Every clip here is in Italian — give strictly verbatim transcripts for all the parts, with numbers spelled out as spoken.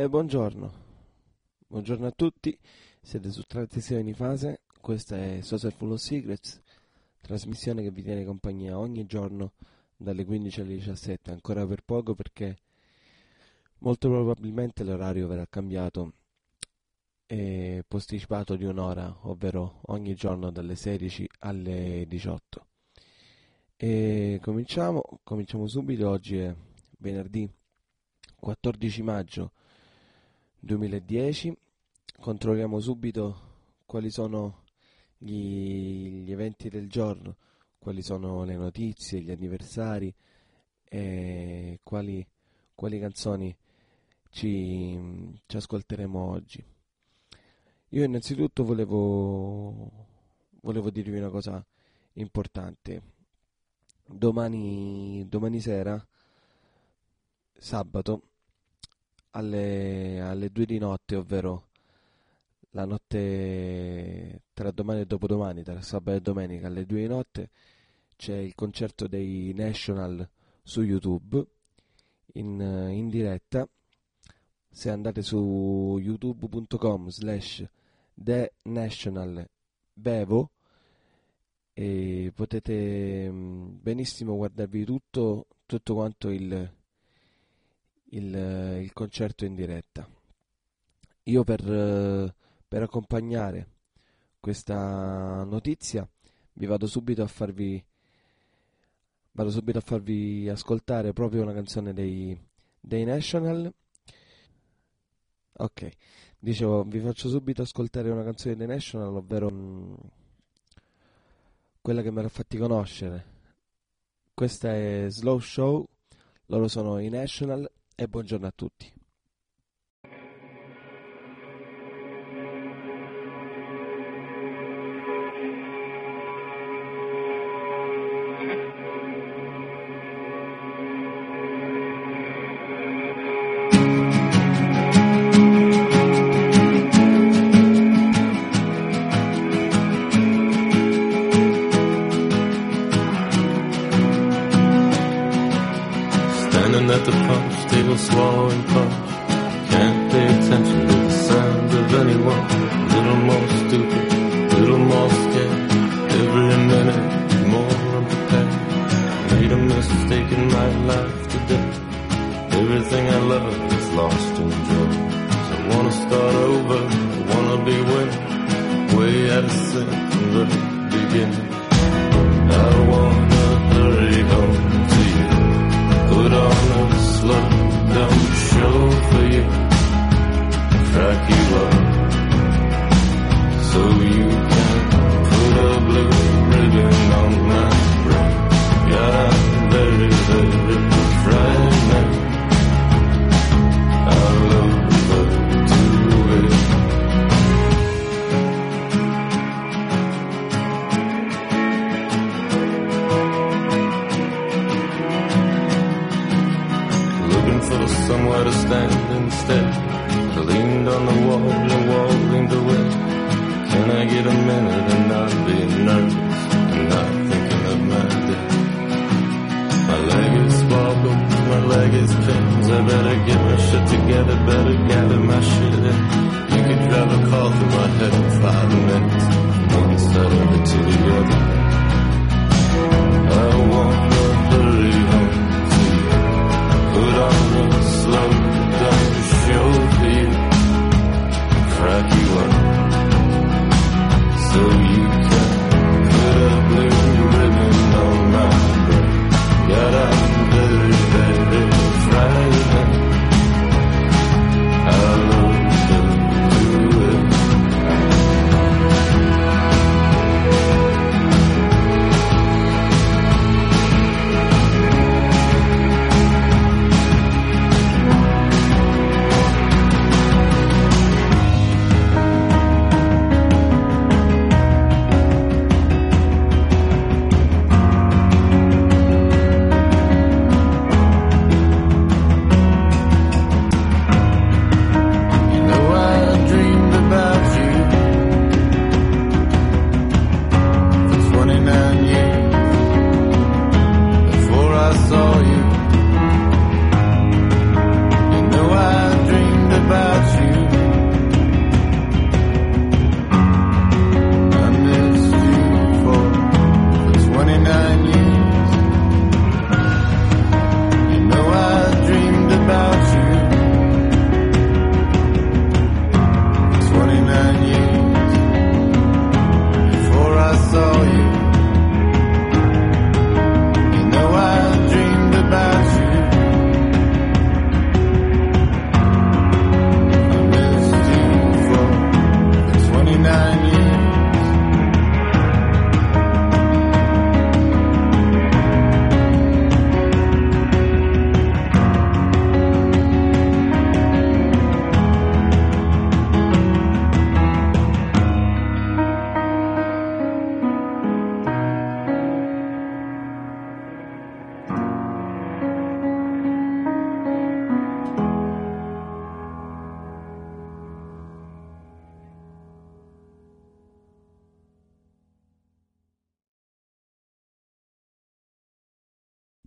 E buongiorno, buongiorno a tutti, siete su Trasmissione di Fase, questa è Social Full of Secrets, trasmissione che vi tiene compagnia ogni giorno dalle quindici alle diciassette, ancora per poco perché molto probabilmente l'orario verrà cambiato e posticipato di un'ora, ovvero ogni giorno dalle sedici alle diciotto. E cominciamo, cominciamo subito, oggi è venerdì quattordici maggio duemiladieci, controlliamo subito quali sono gli, gli eventi del giorno, quali sono le notizie, gli anniversari e quali, quali canzoni ci, ci ascolteremo oggi. Io innanzitutto volevo, volevo dirvi una cosa importante. Domani, domani sera, sabato, alle, alle due di notte, ovvero la notte tra domani e dopodomani, tra sabato e domenica, alle due di notte c'è il concerto dei National su YouTube in, in diretta. Se andate su youtube punto com slash The National Bevo e potete benissimo guardarvi tutto, tutto quanto il Il, il concerto in diretta. Io per, per accompagnare questa notizia vi vado subito a farvi vado subito a farvi ascoltare proprio una canzone dei, dei National. Ok, dicevo, vi faccio subito ascoltare una canzone dei National, ovvero mh, quella che me l'ha fatti conoscere. Questa è Slow Show, loro sono i National. E buongiorno a tutti. Standing at the pump, still swallowing punch. Can't pay attention to the sound of anyone. Little more stupid, little more scared. Every minute more unprepared. Made a mistake in my life today. Everything I love is lost in joy. So I wanna start over, I wanna be way, way out of sync from the beginning. I wanna hurry home to you. Put on a slow down show for you, crack you up, so you can put a blue ribbon on my brain. God, I'm very, very frightened. I love to it. Somewhere to stand instead. I leaned on the wall, the wall leaned away. Can I get a minute and not be nervous and not thinking of my day? My leg is wobbled, my leg is pinned. I better get my shit together, better gather my shit in. You could drive a car through my head in five minutes, from one side of it to the other. I wanna hurry home to you. Put on a slow down show for you, crack you up, so you can put a blue ribbon on my brain. God, I'm very, very frightened.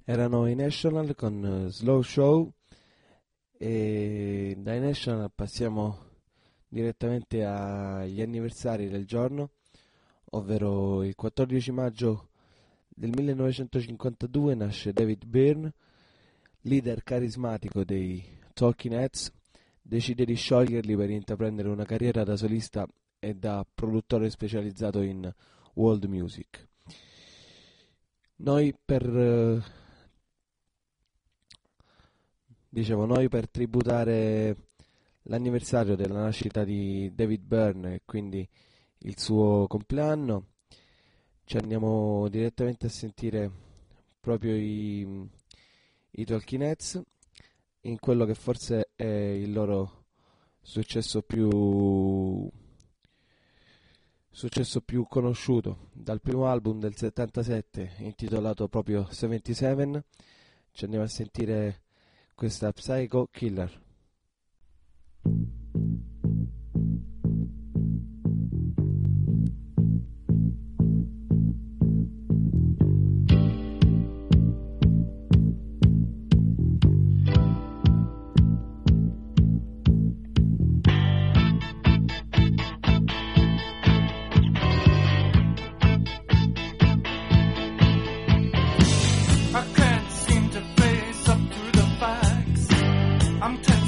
Erano i National con uh, Slow Show, e dai National passiamo direttamente agli anniversari del giorno, ovvero il quattordici maggio del millenovecentocinquantadue nasce David Byrne, leader carismatico dei Talking Heads. Decide di scioglierli per intraprendere una carriera da solista e da produttore specializzato in world music. Noi per eh, dicevo noi per tributare l'anniversario della nascita di David Byrne e quindi il suo compleanno, ci andiamo direttamente a sentire proprio i, i Talking Heads in quello che forse è il loro successo più successo più conosciuto. Dal primo album del settantasette intitolato proprio settantasette, ci andiamo a sentire questa Psycho Killer. I can't seem to face up to the facts. I'm tempted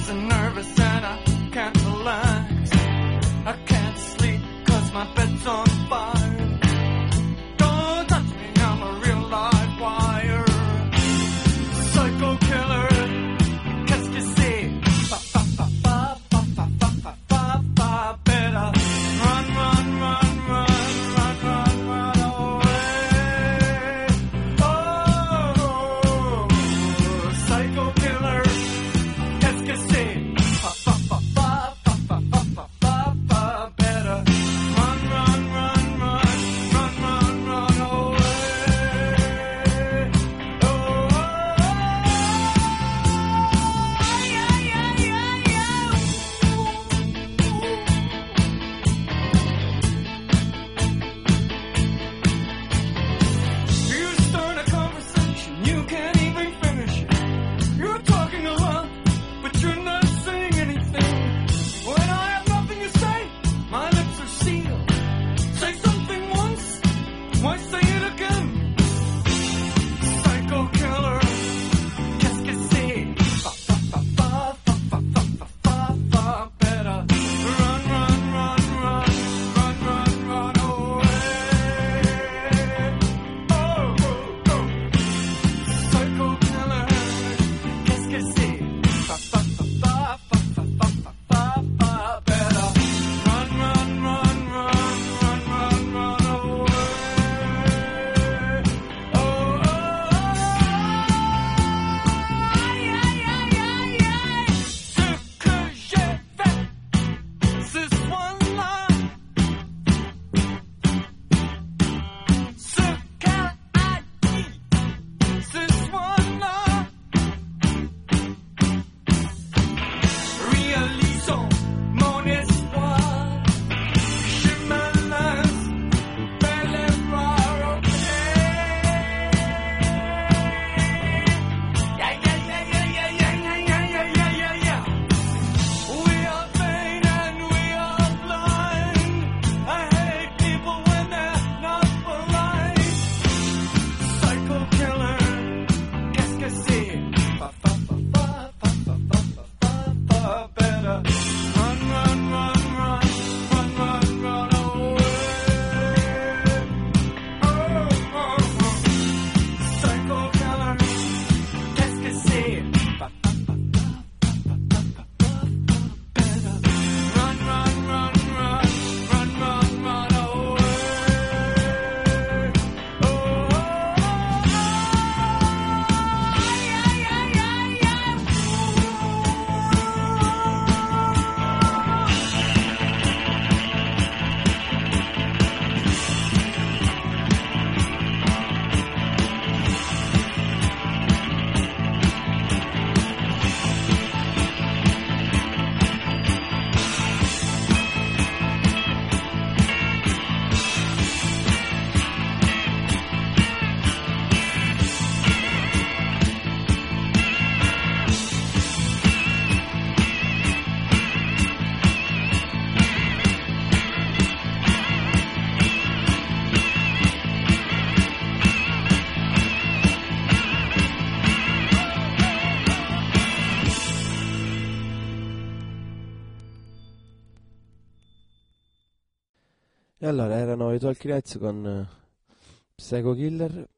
E allora erano i Talking Heads con uh, Psycho Killer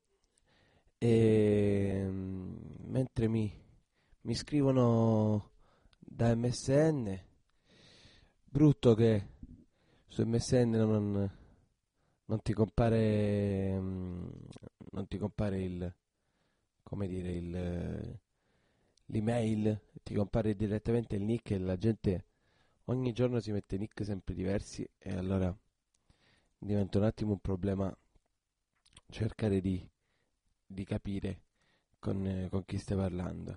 e um, mentre mi, mi scrivono da M S N, brutto che su M S N non, non ti compare um, non ti compare il come dire il l'email, ti compare direttamente il nick e la gente ogni giorno si mette nick sempre diversi e allora diventa un attimo un problema cercare di, di capire con, eh, con chi stai parlando.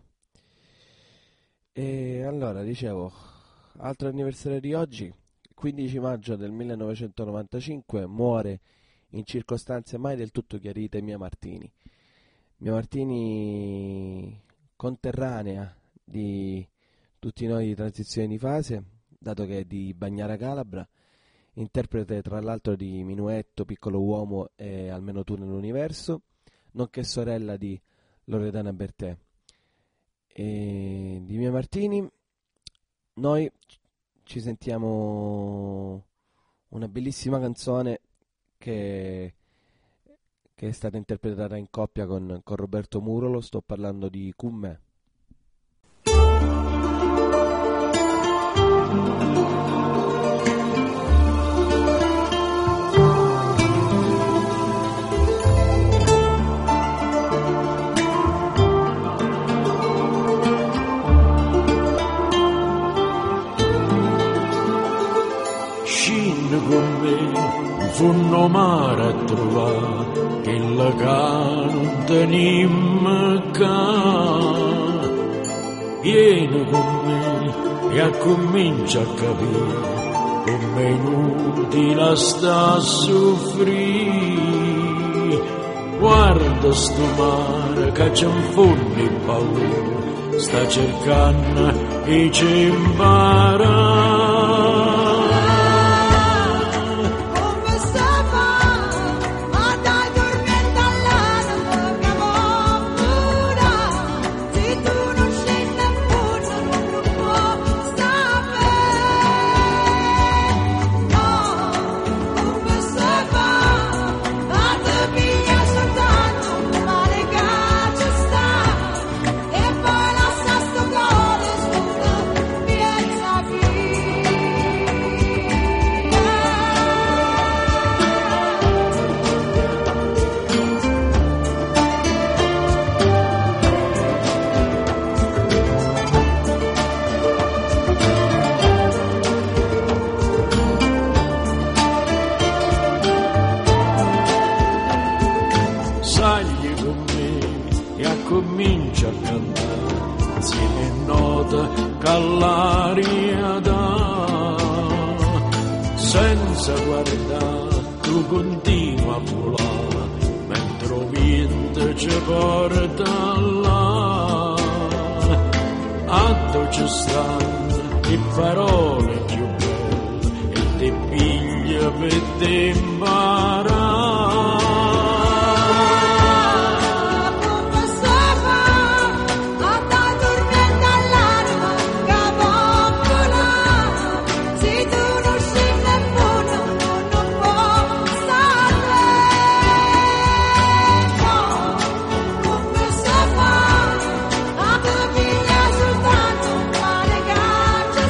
E allora dicevo, altro anniversario di oggi, quindici maggio del millenovecentonovantacinque, muore in circostanze mai del tutto chiarite Mia Martini. Mia Martini, conterranea di tutti noi di Transizione di Fase, dato che è di Bagnara Calabra, interprete tra l'altro di Minuetto, Piccolo Uomo e Almeno tu nell'universo, nonché sorella di Loredana Bertè. E di Mia Martini noi ci sentiamo una bellissima canzone che, che è stata interpretata in coppia con, con Roberto Murolo. Sto parlando di Con me. Con me funno mare a trovare che la ca non tenim ca. Vieni con me e accomincia a capire come inutile sta a soffrire. Guarda sto mare che c'è un fondo in paura, sta cercando e ci impara.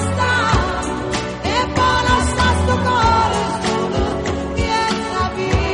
E poi la sta sto cuore, solo piensa via.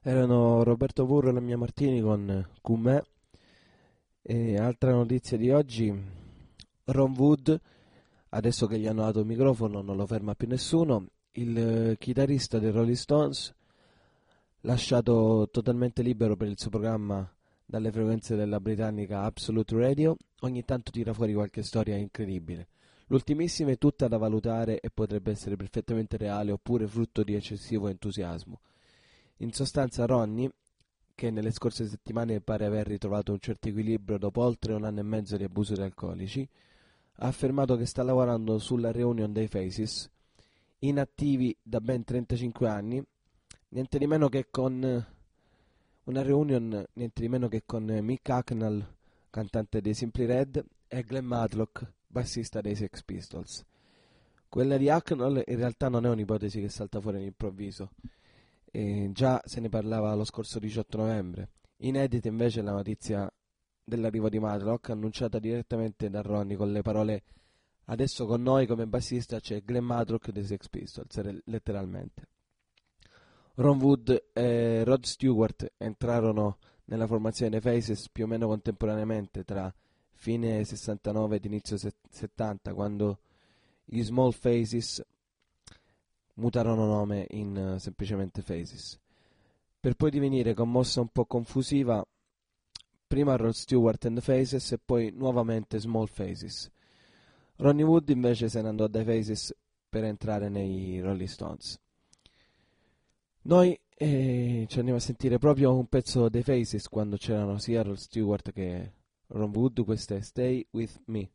Erano Roberto Burro e la mia Martini con Cumè. E altra notizia di oggi, Ron Wood, adesso che gli hanno dato il microfono non lo ferma più nessuno, il chitarrista dei Rolling Stones, lasciato totalmente libero per il suo programma dalle frequenze della britannica Absolute Radio, ogni tanto tira fuori qualche storia incredibile. L'ultimissima è tutta da valutare e potrebbe essere perfettamente reale oppure frutto di eccessivo entusiasmo. In sostanza Ronnie, che nelle scorse settimane pare aver ritrovato un certo equilibrio dopo oltre un anno e mezzo di abuso di alcolici, ha affermato che sta lavorando sulla reunion dei Faces, inattivi da ben trentacinque anni, niente di meno che con una reunion niente di meno che con Mick Hucknall, cantante dei Simply Red, e Glenn Matlock, bassista dei Sex Pistols. Quella di Hucknall in realtà non è un'ipotesi che salta fuori all'improvviso. E già se ne parlava lo scorso diciotto novembre. Inedita invece la notizia dell'arrivo di Matlock, annunciata direttamente da Ronnie con le parole "adesso con noi come bassista c'è Glenn Matlock dei Sex Pistols", letteralmente. Ron Wood e Rod Stewart entrarono nella formazione Faces più o meno contemporaneamente tra fine sessantanove ed inizio settanta, quando gli Small Faces mutarono nome in uh, semplicemente Faces, per poi divenire con mossa un po' confusiva prima Rod Stewart and the Faces e poi nuovamente Small Faces. Ronnie Wood invece se ne andò dai Faces per entrare nei Rolling Stones. Noi eh, ci andiamo a sentire proprio un pezzo dei Faces quando c'erano sia Rod Stewart che Ron Wood. Questa è Stay With Me.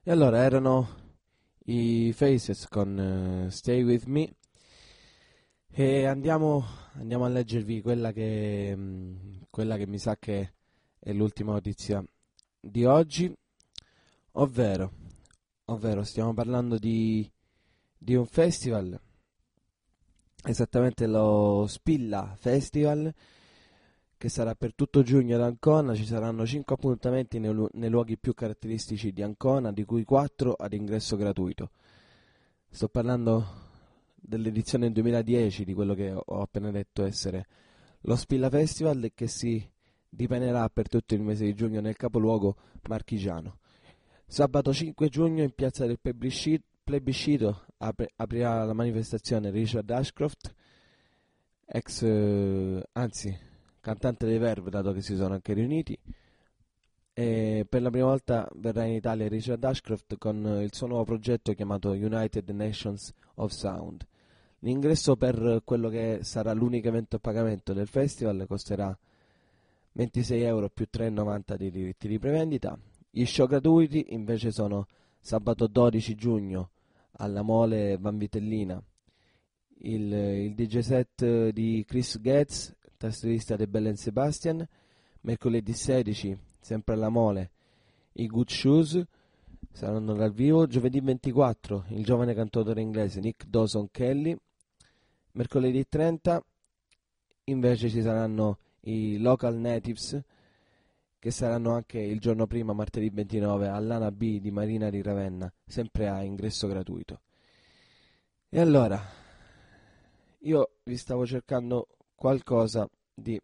E allora erano i Faces con uh, Stay With Me, e andiamo, andiamo a leggervi quella che, mh, quella che mi sa che è l'ultima notizia di oggi, ovvero, ovvero stiamo parlando di, di un festival, esattamente lo Spilla Festival, che sarà per tutto giugno ad Ancona. Ci saranno cinque appuntamenti nei, lu- nei luoghi più caratteristici di Ancona, di cui quattro ad ingresso gratuito. Sto parlando dell'edizione duemiladieci di quello che ho appena detto essere lo Spilla Festival, che si dipenerà per tutto il mese di giugno nel capoluogo marchigiano. Sabato cinque giugno in piazza del Plebiscito, plebiscito apre, aprirà la manifestazione Richard Ashcroft, ex eh, anzi cantante dei Verve, dato che si sono anche riuniti, e per la prima volta verrà in Italia Richard Ashcroft con il suo nuovo progetto chiamato United Nations of Sound. L'ingresso per quello che sarà l'unico evento a pagamento del festival costerà ventisei euro più tre virgola novanta di diritti di prevendita. Gli show gratuiti invece sono sabato dodici giugno alla Mole Vanvitellina il, il D J set di Chris Getz, tastierista di Bell and Sebastian. Mercoledì sedici, sempre alla Mole, i Good Shoes saranno dal vivo. Giovedì ventiquattro, il giovane cantautore inglese Nick Dawson Kelly. Mercoledì trenta invece ci saranno i Local Natives, che saranno anche il giorno prima, martedì ventinove, all'Ana B di Marina di Ravenna, sempre a ingresso gratuito. E allora, io vi stavo cercando qualcosa di,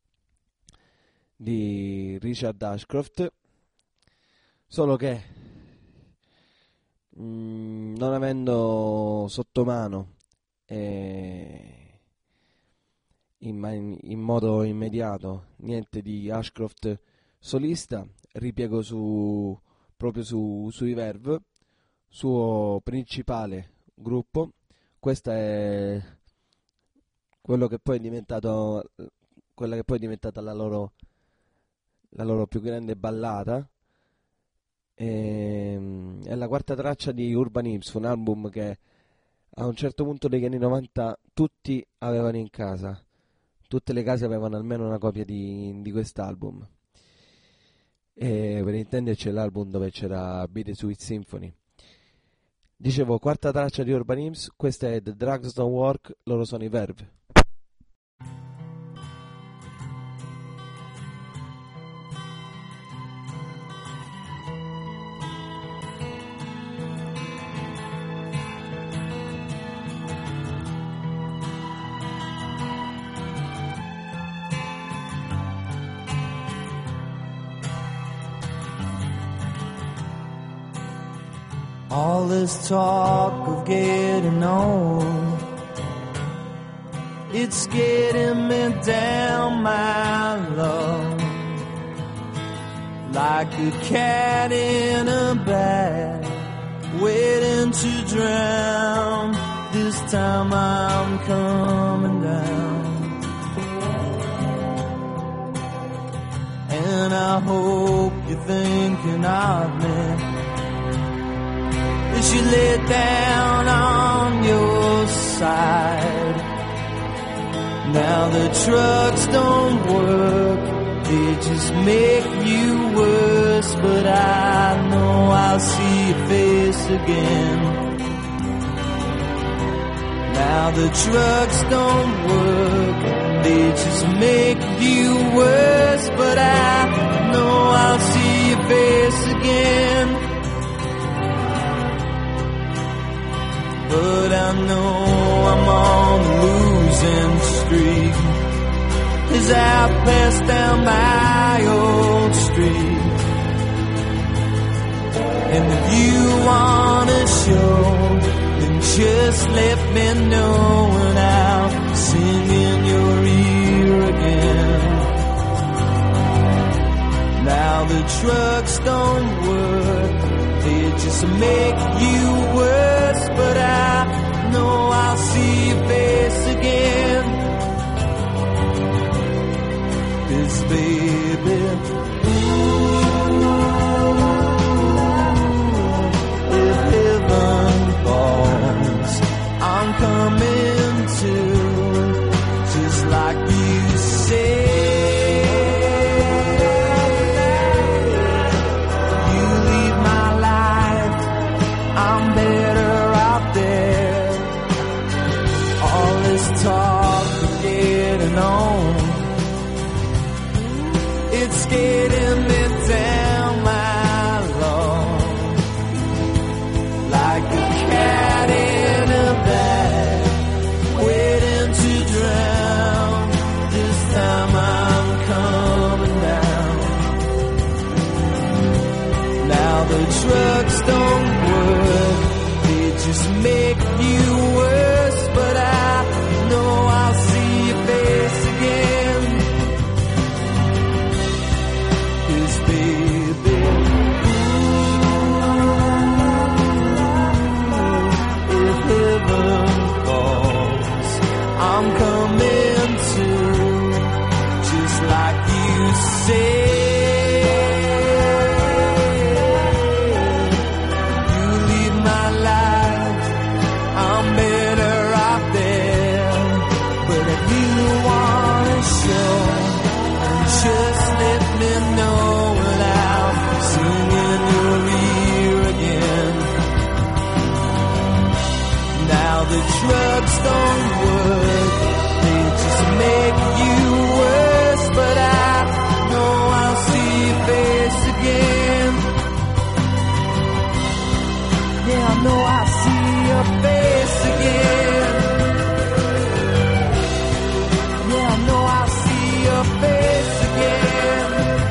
di Richard Ashcroft, solo che mh, non avendo sotto mano eh, in, in, in modo immediato niente di Ashcroft solista, ripiego su, proprio su, sui Verve, suo principale gruppo. Questa è quello che poi è diventato, quella che poi è diventata la loro, la loro più grande ballata. E, è la quarta traccia di Urban Hymns, un album che a un certo punto degli anni novanta tutti avevano in casa, tutte le case avevano almeno una copia di, di quest'album. E per intenderci, l'album dove c'era Be The Sweet Symphony. Dicevo, quarta traccia di Urban Hymns, questa è The Drugs Don't Work, loro sono i Verve. All this talk of getting old, it's getting me down, my love, like a cat in a bag, waiting to drown. This time I'm coming down, and I hope you're thinking of me as you lay down on your side. Now the drugs don't work, they just make you worse, but I know I'll see your face again. Now the drugs don't work, they just make you worse, but I know I'll see your face again. But I know I'm on a losing streak as I pass down my old street. And if you wanna show, then just let me know, and I'll sing in your ear again. Now the drugs don't work, they just make you worse, but I know I'll see your face again. 'Cause baby, ooh, skating me down my lawn like a cat in a bag, waiting to drown. This time I'm coming down. Now the drugs don't work, they just make you worse, but I know I'll see your face again. 'Cause baby, ooh, if heaven calls, I'm coming too, just like you say. You leave my life, I'm better off there. But if you wanna show, just let me know when I'm singing your ear again. Now the drugs don't work, they just make you worse, but I know I'll see your face again. Yeah, I know I'll see your face again. Yeah, I know I'll see your face again.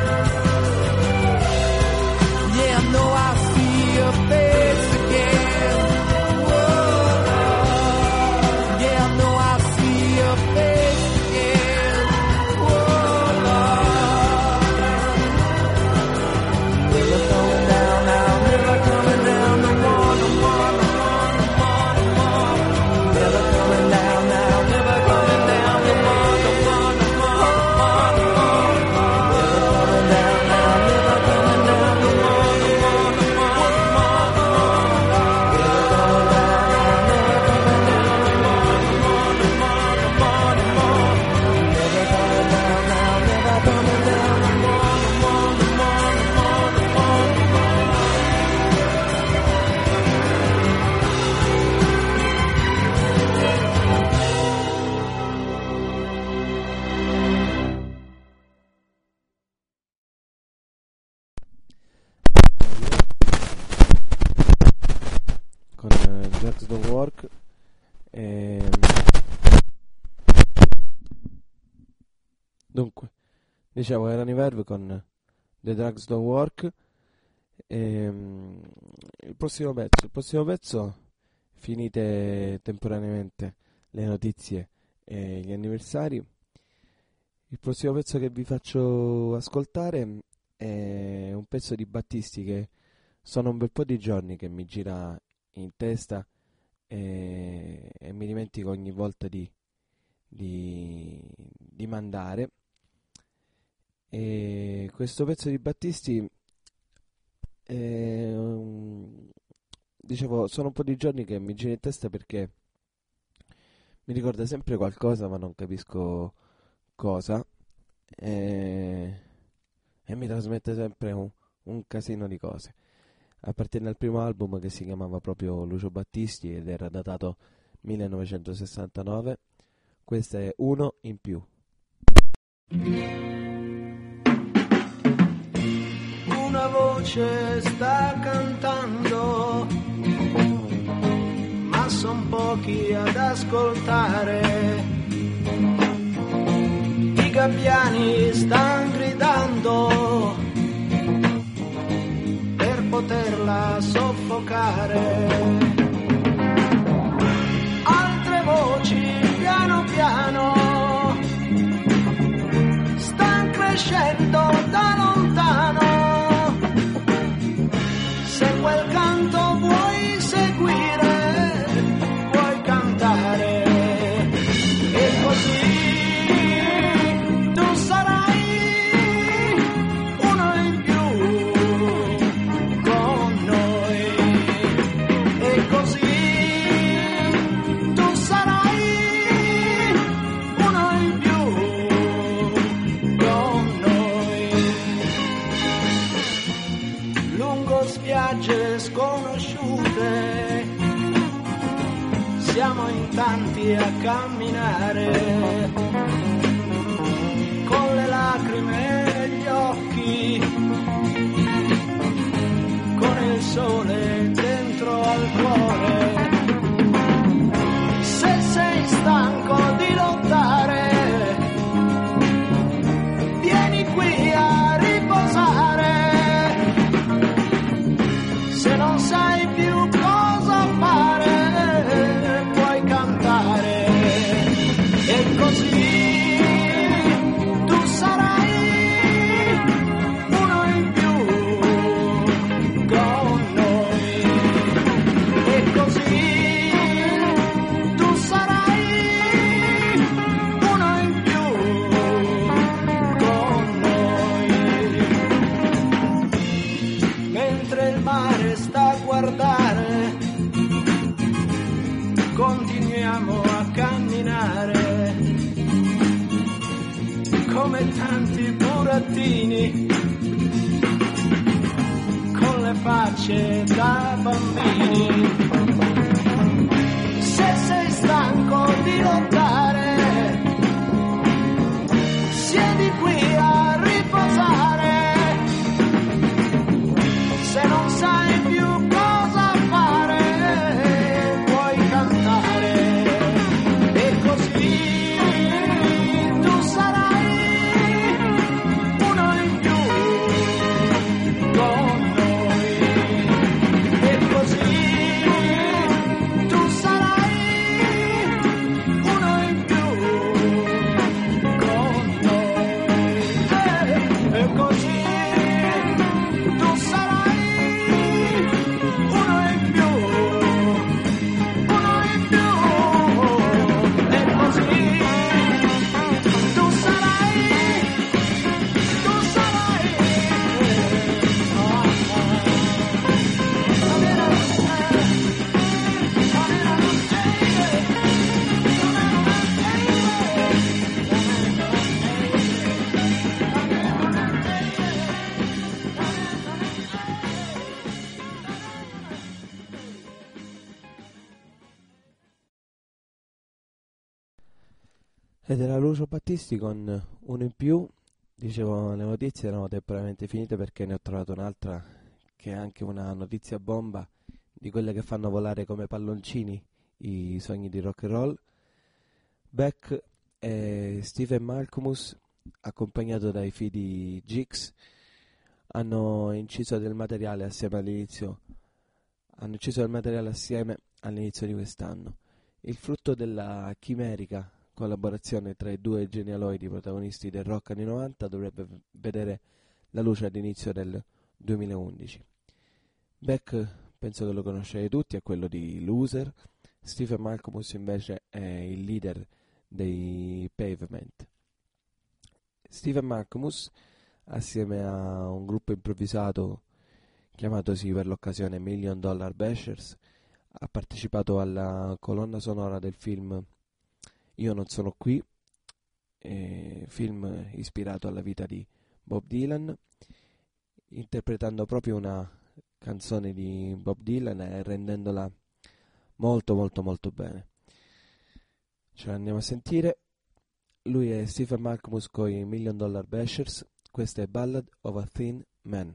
Yeah, I know I'll see your face again. Whoa. Yeah, I know I'll see your face again. Whoa. Never coming down now, never coming down no more, no more, no more, no more, no more. Never coming down now, never coming down no more, no more, no more, no more, no more. Never coming down now, never coming down no more, no more, no more, no more, no more. Never coming down now, never coming down no more, no more, no more, no more, no more. Never coming down now, never coming down no more, no more, no more, no more, no more, no more. Con eh, Drugs Don't Work. ehm. Dunque, dicevo, erano i Verve con The Drugs Don't Work. ehm, il prossimo pezzo il prossimo pezzo finite temporaneamente le notizie e gli anniversari. Il prossimo pezzo che vi faccio ascoltare è un pezzo di Battisti che sono un bel po' di giorni che mi gira in testa e, e mi dimentico ogni volta di, di, di mandare. E questo pezzo di Battisti è un- dicevo, sono un po' di giorni che mi gira in testa perché mi ricorda sempre qualcosa ma non capisco cosa, e, e mi trasmette sempre un, un casino di cose. Appartiene al primo album che si chiamava proprio Lucio Battisti ed era datato millenovecentosessantanove. Questo è Uno in più. Una voce sta cantando, ma son pochi ad ascoltare. I gabbiani stan gridando per poterla soffocare. Altre voci piano piano stan crescendo da lontano. Se quel canto vuoi seguire, puoi cantare, e così tu sarai uno in più con noi, e così tu sarai uno in più con noi. Lungo spiagge sconosciute siamo in tanti a camminare, con le lacrime negli occhi tanti burattini con le facce da bambini. Se sei stanco di lottare, siedi qui a riposare. Se non sai più cosa fare, puoi cantare. E così tu sarai uno in più con noi. E così tu sarai uno in più con noi. E, e così tu sarai uno in più, uno in più. E così tu sarai, tu sarai. Ed era Lucio Battisti con uno in più. Dicevo, le notizie erano temporaneamente finite perché ne ho trovato un'altra che è anche una notizia bomba, di quelle che fanno volare come palloncini i sogni di rock and roll. Beck e Stephen Malkmus, accompagnato dai figli Gix, hanno inciso del materiale assieme all'inizio hanno inciso del materiale assieme all'inizio di quest'anno. Il frutto della chimerica collaborazione tra i due genialoidi protagonisti del rock anni novanta dovrebbe vedere la luce all'inizio del duemilaundici. Beck penso che lo conoscete tutti, è quello di Loser. Stephen Malkmus invece è il leader dei Pavement. Stephen Malkmus, assieme a un gruppo improvvisato chiamatosi per l'occasione Million Dollar Bashers, ha partecipato alla colonna sonora del film Io non sono qui, eh, film ispirato alla vita di Bob Dylan, interpretando proprio una canzone di Bob Dylan e rendendola molto molto molto bene. Ce l'andiamo a sentire. Lui è Stephen Malkmus con i Million Dollar Bashers. Questa è Ballad of a Thin Man.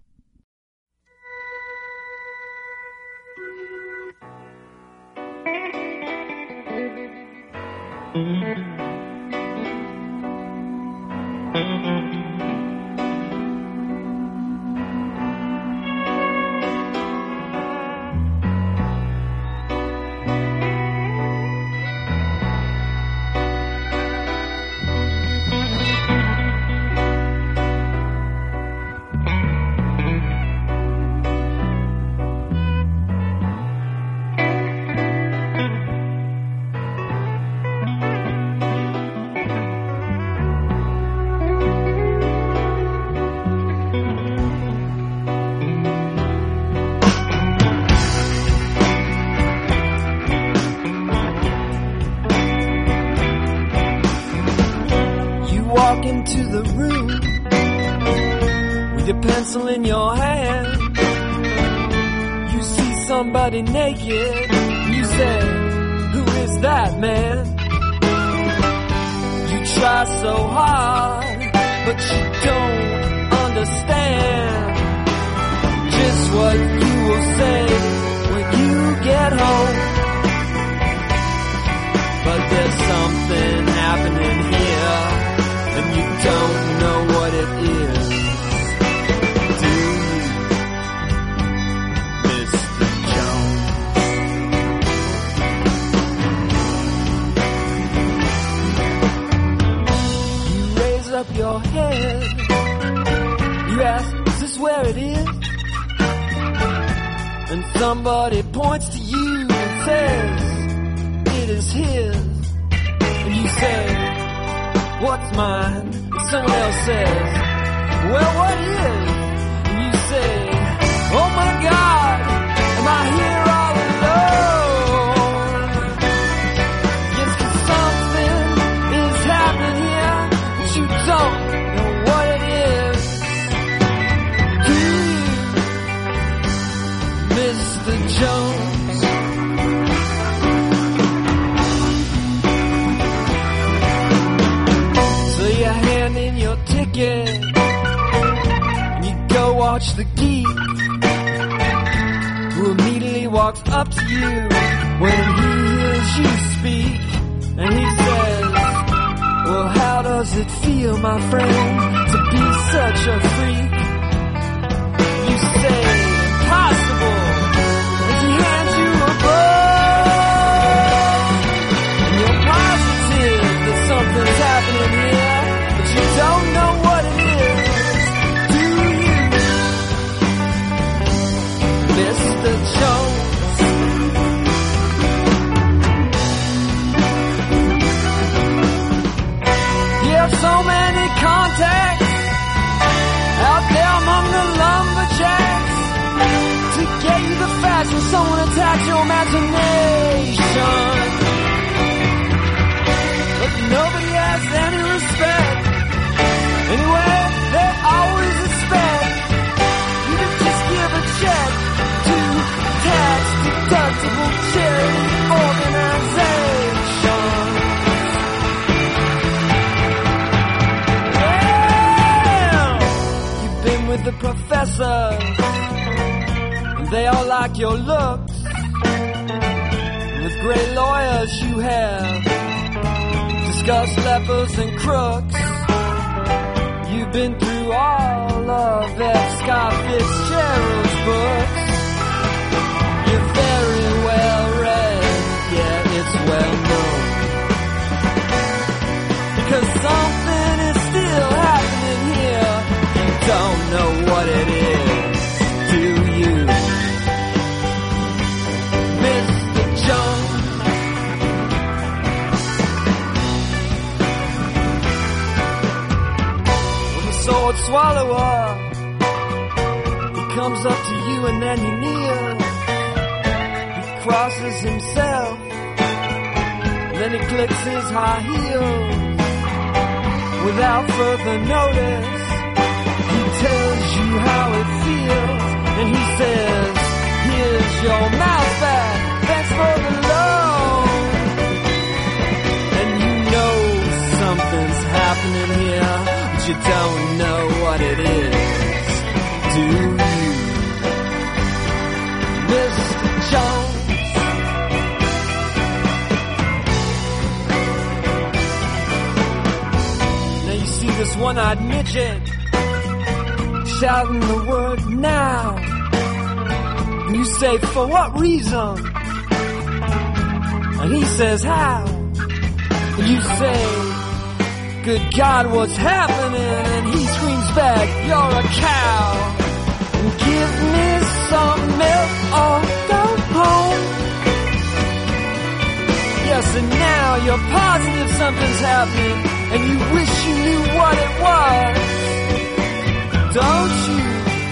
Into the room with your pencil in your hand, you see somebody naked, you say, who is that man? You try so hard, but you don't understand just what you will say when you get home. But there's something happening here, and you don't know what it is. Do you, Mister Jones? You raise up your head, you ask, is this where it is? And somebody points to you and says, it is his. And you say, what's mine? And someone else says, well, what is? And you say, oh my God, am I here all alone? Yes, 'cause something is happening here that you don't watch the geek who immediately walks up to you when he hears you speak, and he says, well, how does it feel, my friend, to be such a freak? You say, impossible, as he hands you a book, and you're positive that something's happening here, but you don't know what it is, do you, Mister Jones? So many contacts out there among the lumberjacks to get you the facts when someone attacks your imagination. But nobody has any respect. Anyway, they always expect you to just give a check to tax-deductible charity organization. With the professors, and they all like your looks. With great lawyers you have discussed lepers and crooks. You've been through all of F. Scott Fitzgerald's books. You're very well read, yeah, it's well known, because something is still happening here. Don't know what it is, do you, Mister Jones? When the sword swallower, he comes up to you and then he kneels. He crosses himself, then he clicks his high heels. Without further notice, he tells you how it feels, and he says, here's your mouse back, thanks for the loan. And you know something's happening here, but you don't know what it is, do you, Mister Jones? Now you see this one-eyed midget shouting the word now. And you say, for what reason? And he says, how? And you say, good God, what's happening? And he screams back, you're a cow. And give me some milk or go home. Yes, and now you're positive something's happening, and you wish you knew what it was. Don't you,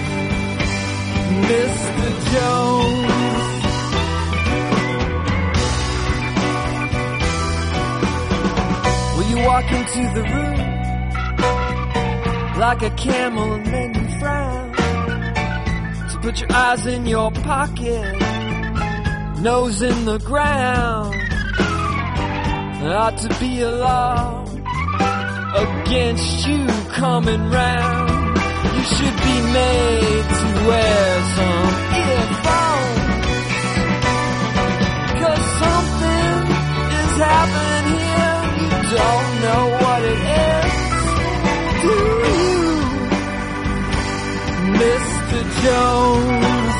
Mister Jones? Well, you walk into the room like a camel and then you frown. So put your eyes in your pocket, nose in the ground. There ought to be a law against you coming round. You should be made to wear some earphones, 'cause something is happening here. You don't know what it is, do you, Mister Jones?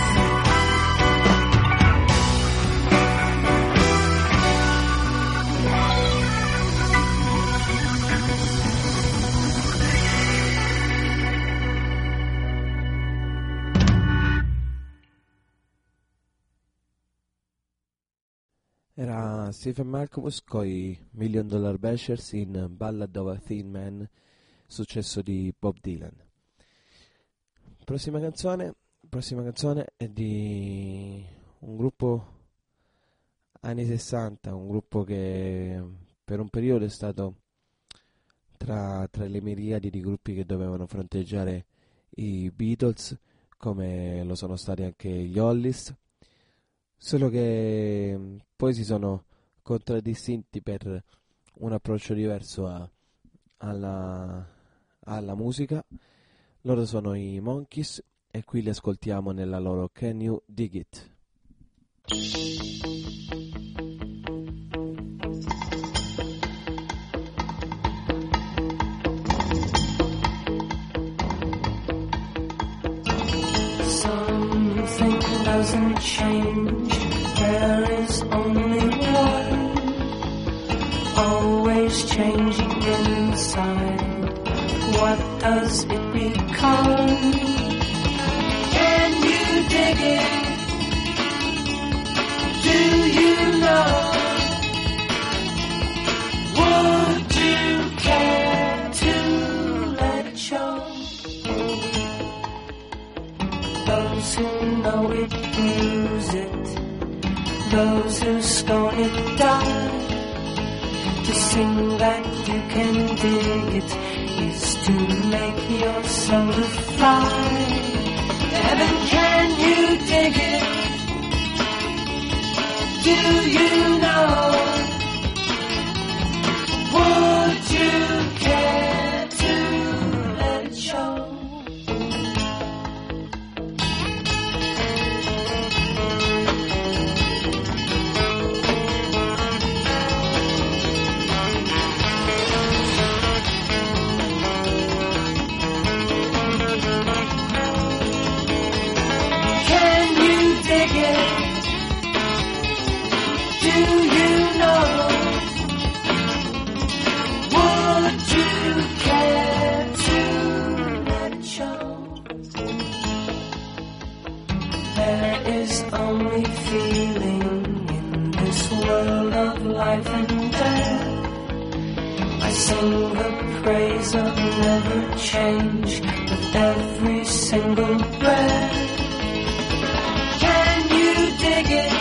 Era Stephen Malkmus coi Million Dollar Bashers in Ballad of a Thin Man, successo di Bob Dylan. Prossima canzone, prossima canzone è di un gruppo anni sessanta, un gruppo che per un periodo è stato tra, tra le miriadi di gruppi che dovevano fronteggiare i Beatles, come lo sono stati anche gli Hollies, solo che poi si sono contraddistinti per un approccio diverso a, alla, alla musica. Loro sono i Monkees e qui li ascoltiamo nella loro Can You Dig It? Something doesn't change, there is only one, always changing inside. What does it become? Can you dig it? Do you know? Would you care to let it show? Those who know it use it, those who scorn it die. To sing that you can dig it is to make your soul to fly. Heaven, can you dig it? Do you know? Would you care to let it show? Only feeling in this world of life and death. I sing the praise of never change with every single breath. Can you dig it?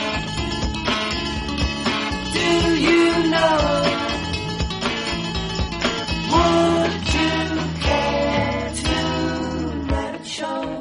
Do you know? Would you care to let it show?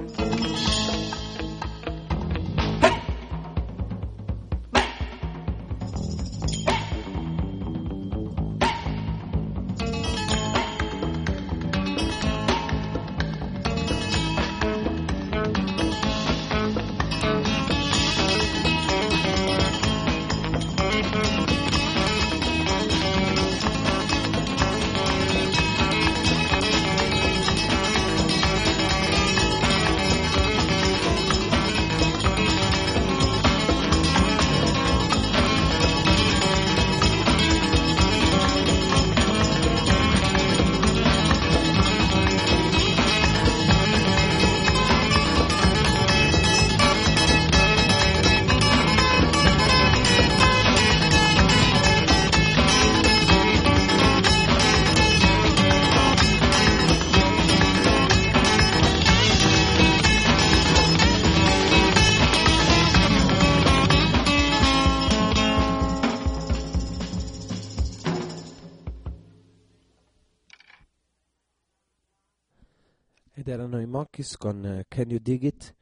Ed erano i Monkeys con uh, Can You Dig It?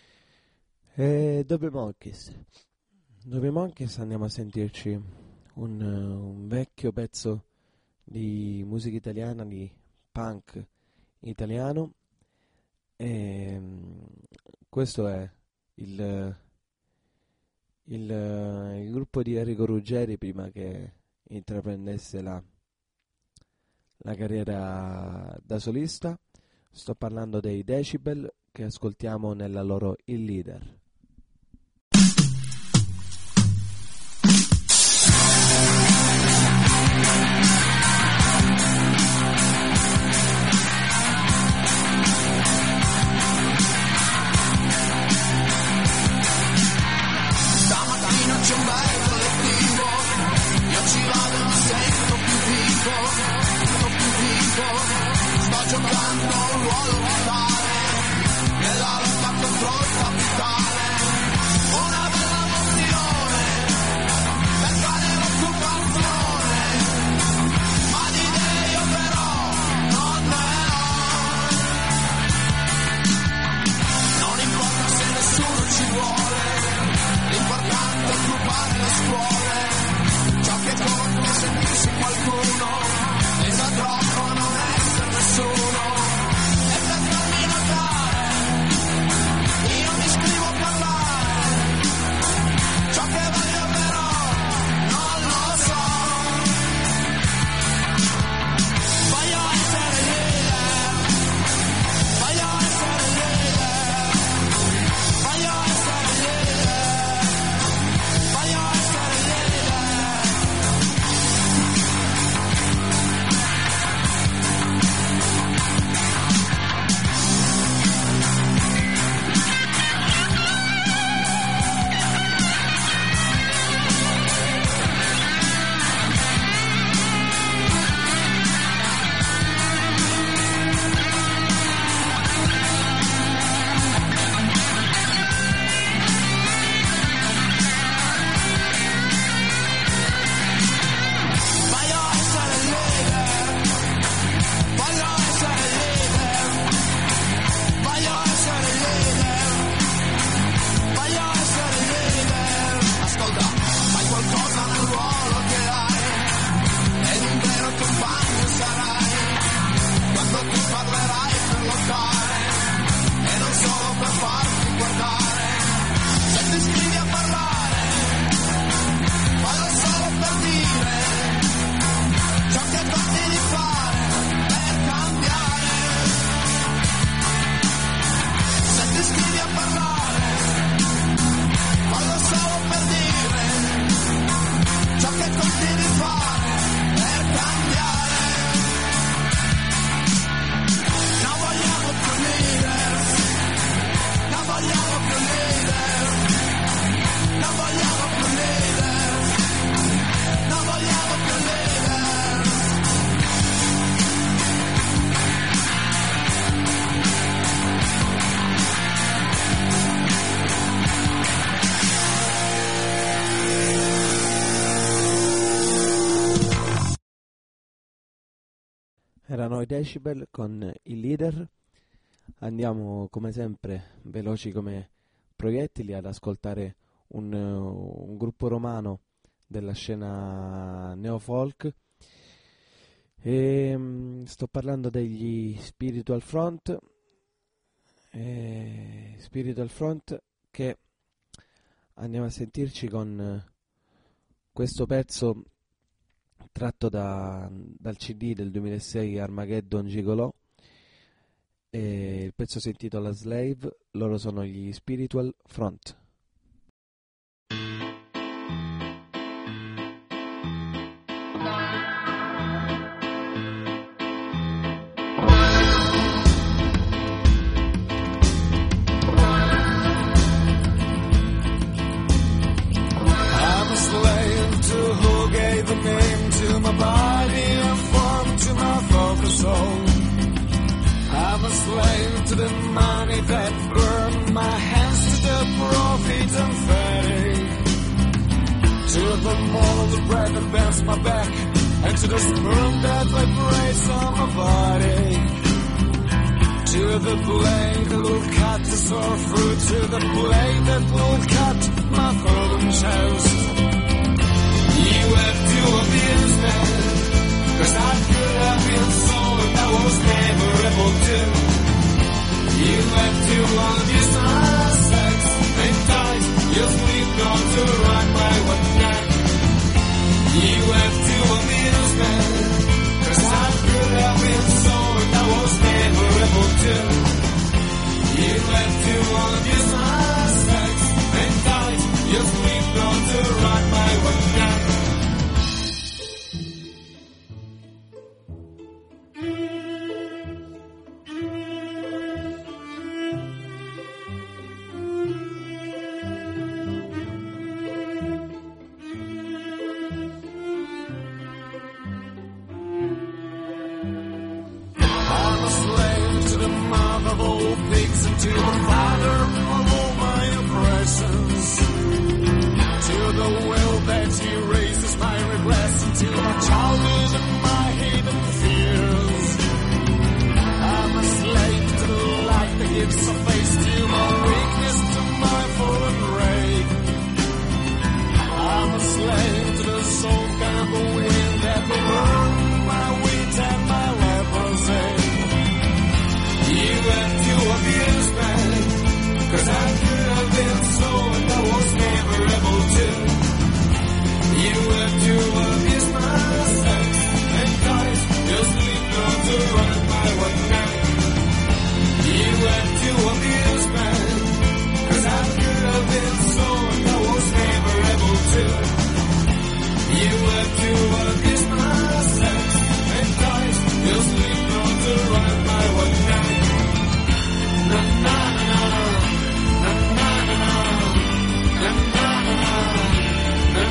E dopo i Monkeys dopo i Monkeys andiamo a sentirci un, uh, un vecchio pezzo di musica italiana, di punk italiano, e um, questo è il, il, uh, il gruppo di Enrico Ruggeri prima che intraprendesse la, la carriera da solista. Sto parlando dei Decibel, che ascoltiamo nella loro Il Leader. Stamattina c'è un bel collettivo, io ci vado e mi sento più vivo, più vivo. Sto giocando un ruolo vitale nella lotta contro il capitale. Erano i Decibel con il leader. Andiamo come sempre veloci come proiettili ad ascoltare un, un gruppo romano della scena neofolk. E, um, sto parlando degli Spiritual Front. E, Spiritual Front che andiamo a sentirci con questo pezzo tratto da, dal C D del duemilasei Armageddon Gigolo, e il pezzo si intitola Slave. Loro sono gli Spiritual Front. My body and form to my focus soul. I'm a slave to the money that burned my hands, to the profit and fatigue, to the mold that bread that bends my back, and to the sperm that vibrates on my body, to the blade that will cut the sore fruit, to the blade that will cut my golden chest. You have to abuse me, 'cause I could have been sold, I was never able to. You have to abuse my sex and ties, you sleep on to run my one night. You have to abuse me, 'cause I could have been sold, I was never able to. You have to abuse my sex and ties, you sleep on to run my one night. To the father of all my oppressions, to the will that he raises my regrets, and to my childhood and my hidden fears. I'm a slave to the light that gives a face to my weakness, to my fallen rage. I'm a slave to the soul and the wind that will burn my wheat and my leprosy. You have to abuse me, 'cause I could have been sold, I was never able to. You have to abuse my sex and ties, just leave no to run my one night. You have to abuse me, 'cause I could have been sold, I was never able to. You have to abuse my sex and ties, just leave no to run my one night. Na na na na na na na na na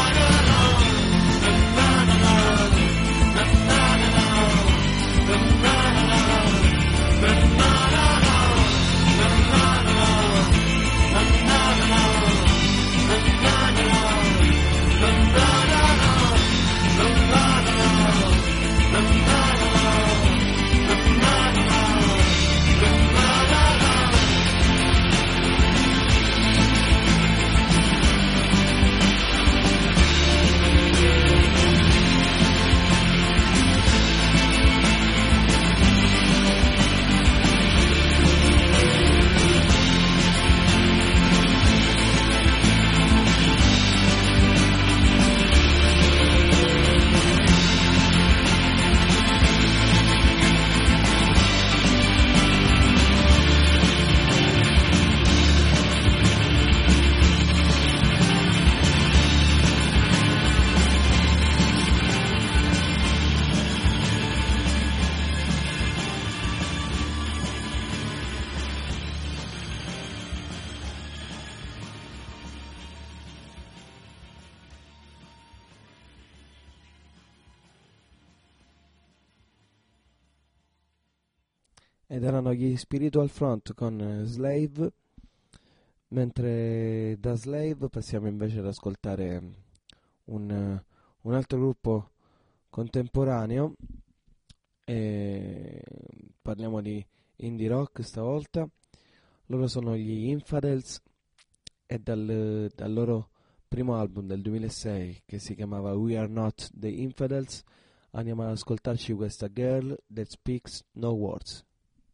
Ed erano gli Spiritual Front con eh, Slave, mentre da Slave passiamo invece ad ascoltare un, un altro gruppo contemporaneo, e parliamo di indie rock stavolta. Loro sono gli Infidels e dal, dal loro primo album del duemilasei, che si chiamava We Are Not the Infidels, andiamo ad ascoltarci questa Girl That Speaks No Words.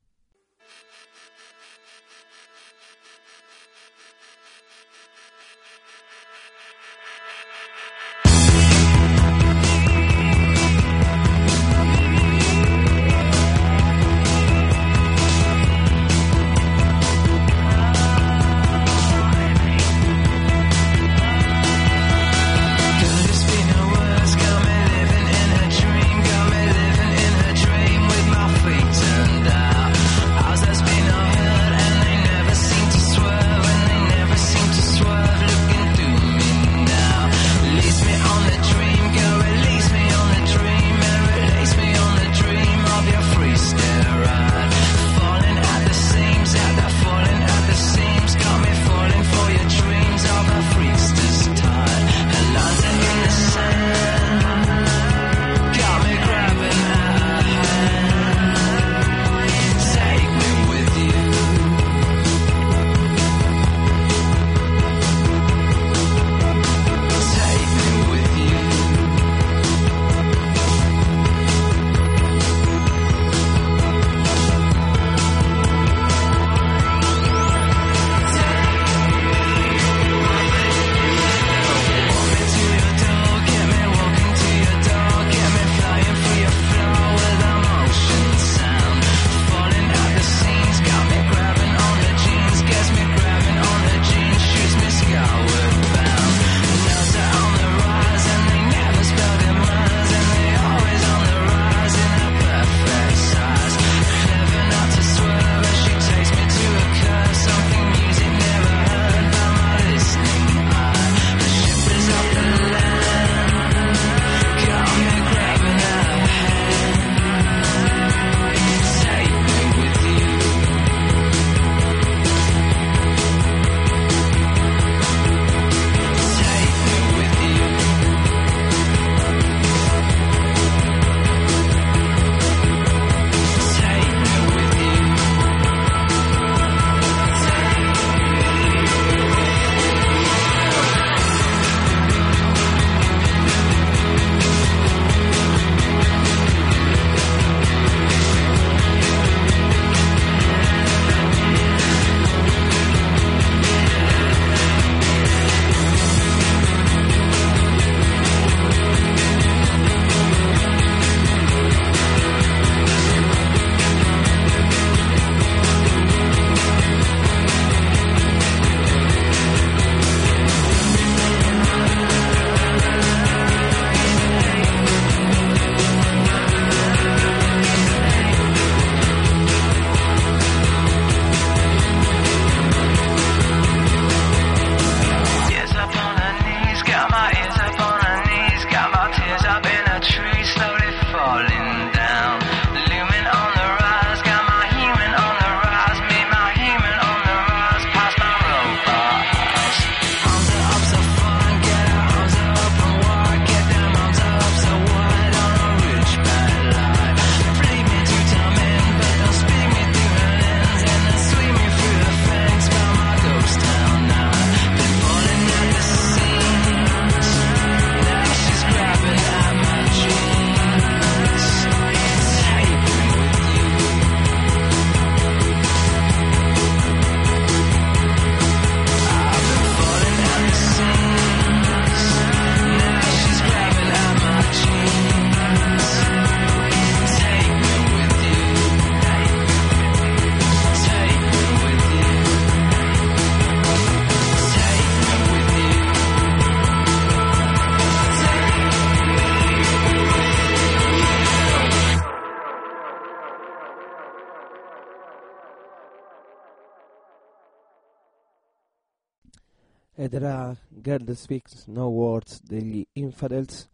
ed era Girl That Speaks No Words degli Infidels.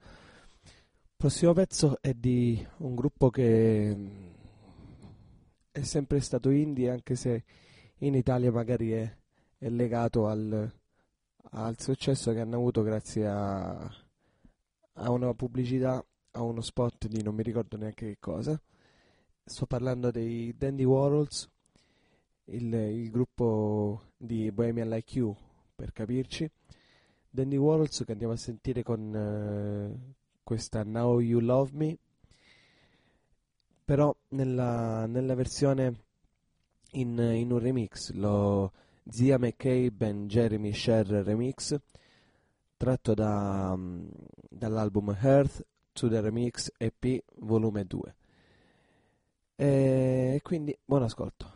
Prossimo pezzo è di un gruppo che è sempre stato indie, anche se in Italia magari è, è legato al, al successo che hanno avuto grazie a, a una pubblicità, a uno spot di non mi ricordo neanche che cosa. sto parlando dei Dandy Warhols, il, il gruppo di Bohemian Like You, per capirci. Dandy Warhols che andiamo a sentire con eh, questa Now You Love Me, però nella, nella versione in, in un remix, lo Zia McCabe and Jeremy Sher remix, tratto da, dall'album Earth to the Remix E P volume due. E quindi buon ascolto.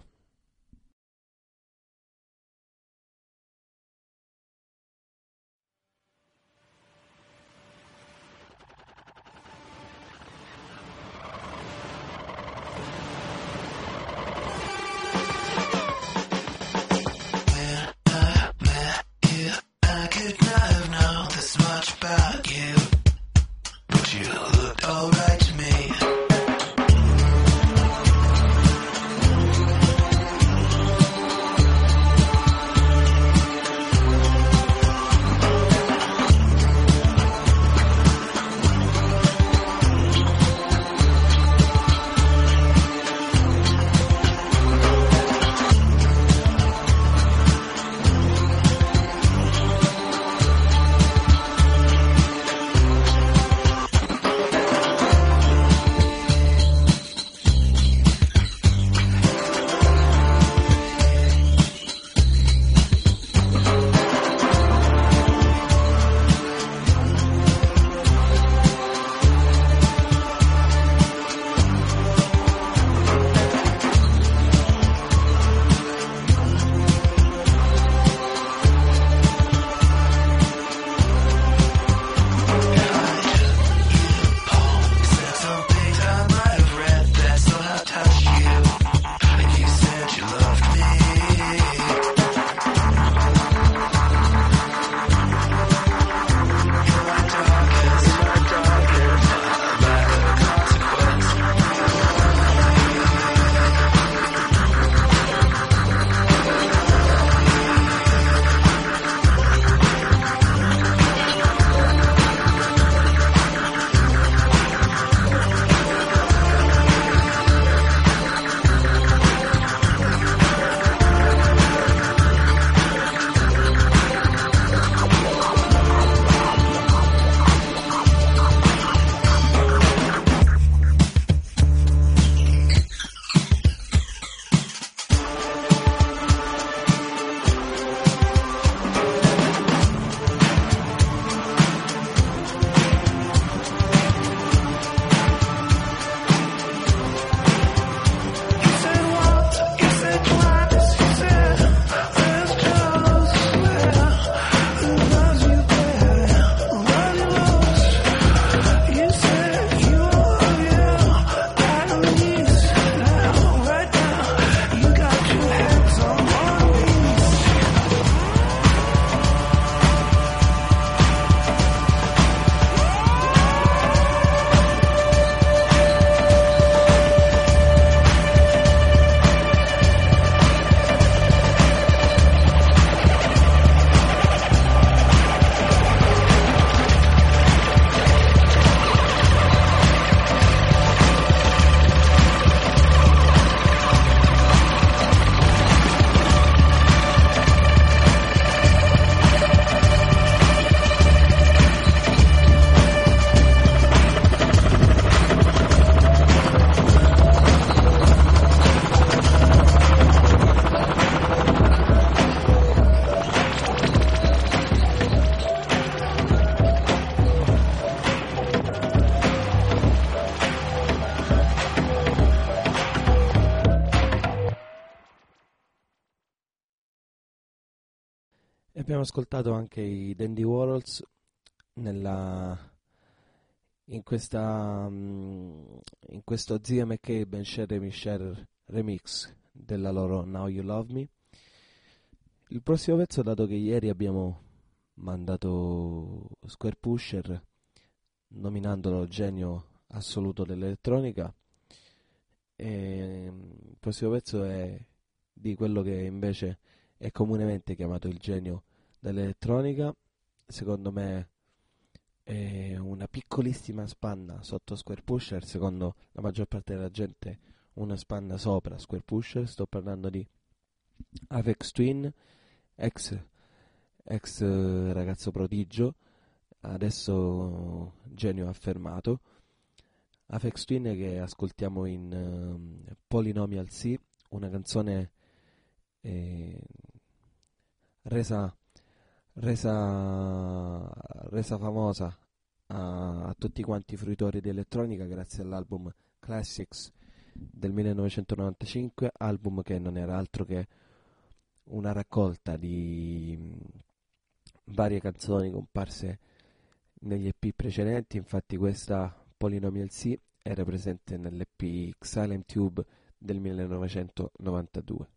Abbiamo ascoltato anche i Dandy Warhols nella, in, questa, in questo Zia McCabe and Jeremy Sher remix della loro Now You Love Me. Il prossimo pezzo, dato che ieri abbiamo mandato Square Pusher nominandolo genio assoluto dell'elettronica, e il prossimo pezzo è di quello che invece è comunemente chiamato il genio dell'elettronica. Secondo me è una piccolissima spanna sotto Square Pusher, secondo la maggior parte della gente una spanna sopra Square Pusher. Sto parlando di Aphex Twin, ex, ex eh, ragazzo prodigio, adesso genio affermato. Aphex Twin che ascoltiamo in uh, Polynomial Sea, una canzone eh, resa, resa, resa famosa a, a tutti quanti i fruitori di elettronica grazie all'album Classics del millenovecentonovantacinque, album che non era altro che una raccolta di mh, varie canzoni comparse negli E P precedenti. Infatti questa Polynomial Sea era presente nell'E P Xylem Tube del millenovecentonovantadue.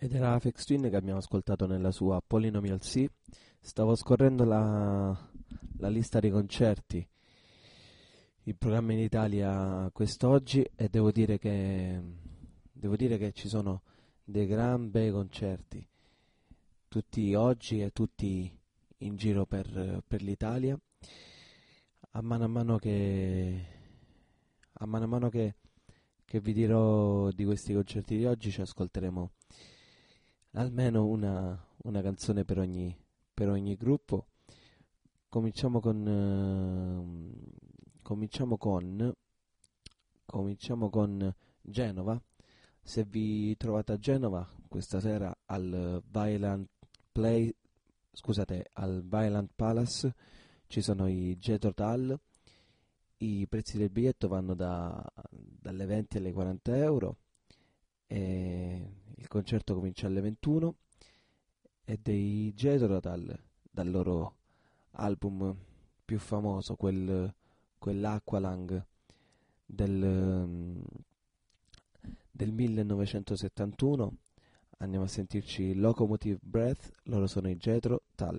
Ed era Aphex Twin che abbiamo ascoltato nella sua Polynomial Sea. Stavo scorrendo la, la lista dei concerti, il programma in Italia quest'oggi, e devo dire che devo dire che ci sono dei gran bei concerti, tutti oggi e tutti in giro per, per l'Italia. A mano a mano che a mano a mano che, che vi dirò di questi concerti di oggi, ci ascolteremo almeno una, una canzone per ogni, per ogni gruppo. Cominciamo con uh, cominciamo con cominciamo con Genova. Se vi trovate a Genova questa sera al Violent Play, scusate, al Violent Palace ci sono i Jethro Tull. I prezzi del biglietto vanno da, dalle venti alle quaranta euro. E il concerto comincia alle ventuno, e dei Jethro Tull, dal loro album più famoso, quel, quell'Aqualung del, del millenovecentosettantuno. Andiamo a sentirci Locomotive Breath. Loro sono i Jethro Tull.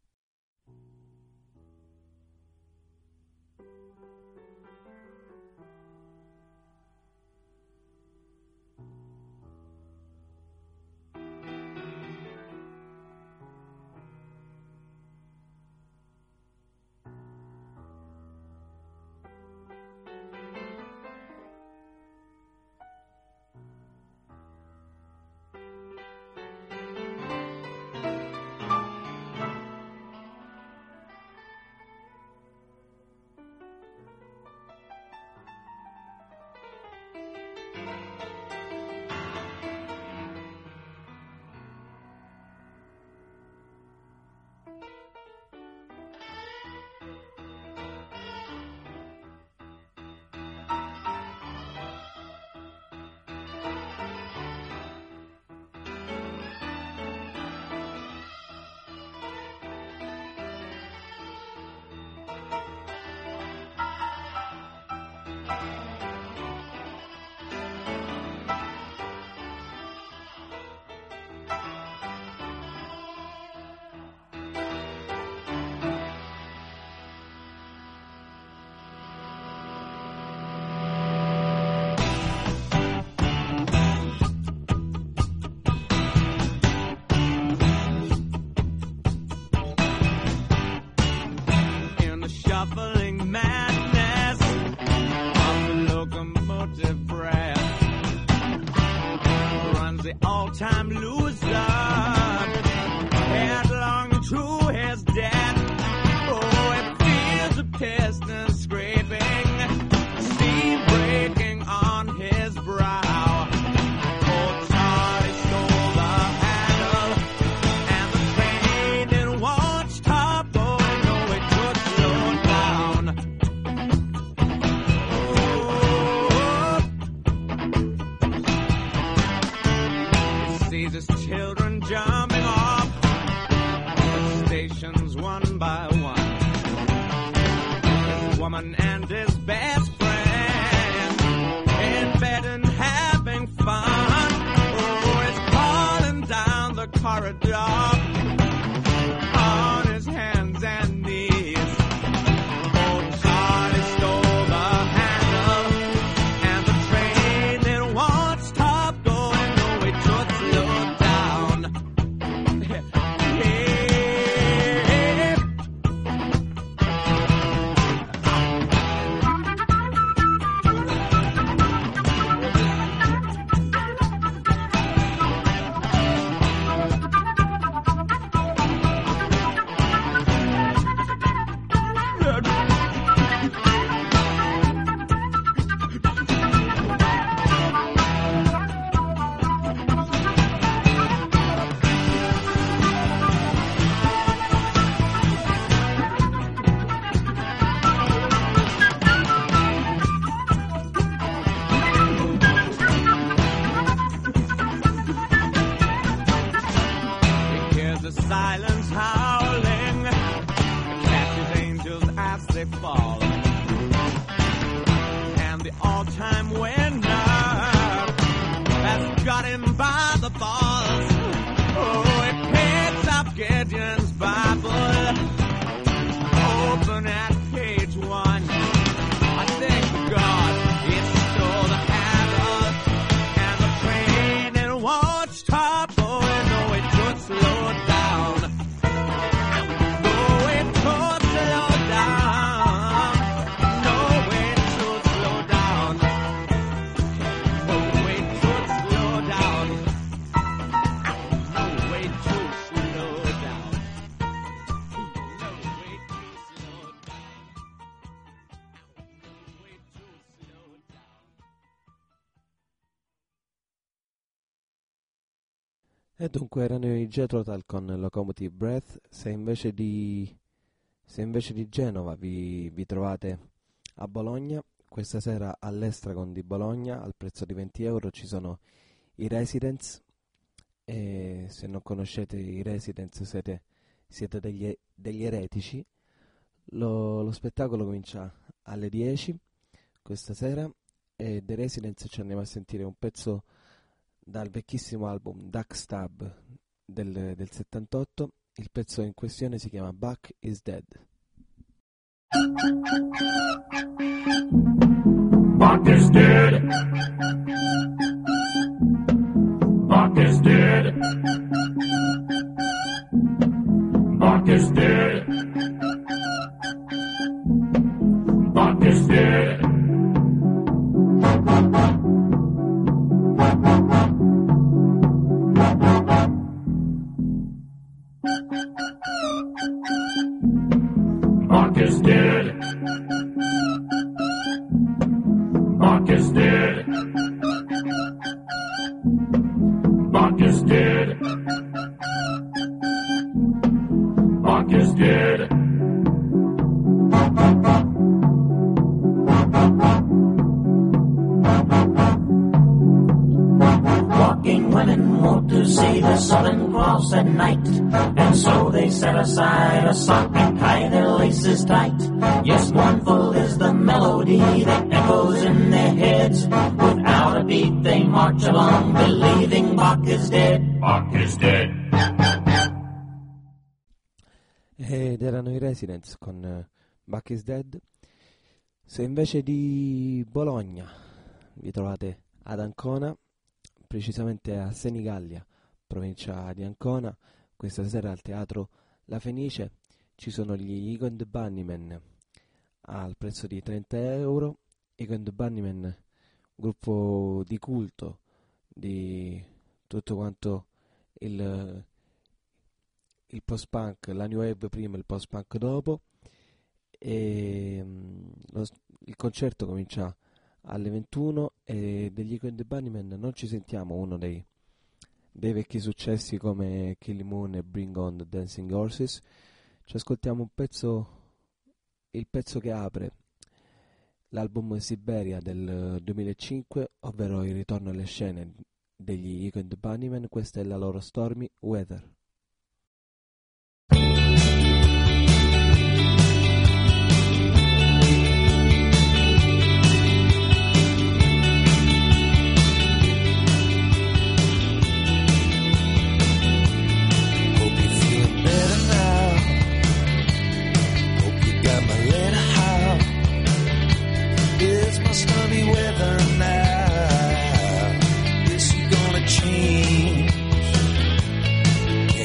Shuffling madness of the locomotive breath runs the all-time loser headlong to his death. Oh, it feels the piston scraping, steam breaking on his brow. Oh, Charlie stole the handle, and the train it won't stop going. No, it could slow down. Oh, he sees his children jumping off the stations one by one. His woman and his best friend in bed and having fun. Oh, he's crawling down the corridor on his hands and knees. Oh, Charlie stole the handle, and the train it won't stop going. No, it could slow down. Hey. He hears the silence howling, catches angels as they fall, and the all-time winner has got him by the balls. E dunque erano i Jethro Tull con Locomotive Breath. Se invece di, se invece di Genova vi, vi trovate a Bologna, questa sera all'Estragon di Bologna al prezzo di venti euro ci sono i Residents. E se non conoscete i Residents siete, siete degli, degli eretici. Lo, lo spettacolo comincia alle dieci questa sera e dei Residents ci andiamo a sentire un pezzo dal vecchissimo album Duck Stab del, del settantotto. Il pezzo in questione si chiama Buck is Dead. Buck is dead. Buck is dead. Buck is dead. Buck is dead. Buck is dead. Buck is dead. Buck is dead. Buck is dead. Walking women want to see the Southern Cross at night, and so they set aside a sock and tie their laces tight. Yes, mournful is the melody that echoes in their heads. Without a beat they march along, believing Buck is dead. Buck is dead. Ed erano i Residents con uh, Buck is Dead. Se invece di Bologna vi trovate ad Ancona, precisamente a Senigallia, provincia di Ancona, questa sera al teatro La Fenice ci sono gli Eagle and the Bunnymen al prezzo di trenta euro. Eagle and the Bunnymen, gruppo di culto di tutto quanto il, il post-punk, la new wave prima e il post-punk dopo. E um, lo, il concerto comincia alle ventuno e degli Eagle and the Bunnymen non ci sentiamo uno dei, dei vecchi successi come Kill Moon e Bring on the Dancing Horses. Ci ascoltiamo un pezzo, il pezzo che apre l'album Siberia del duemilacinque, ovvero il ritorno alle scene degli Eagle and the Bunnymen. Questa è la loro Stormy Weather. Stormy weather now, is it gonna change?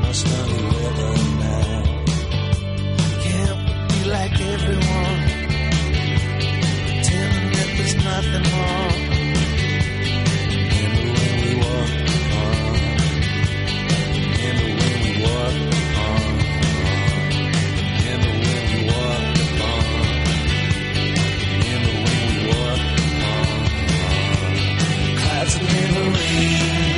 my stormy weather now. Can't be like everyone, pretending that there's nothing wrong. Remember when we walked apart? Remember when we walked apart? Remember when we walked apart? Remember when we walked apart? Clouds that never rain,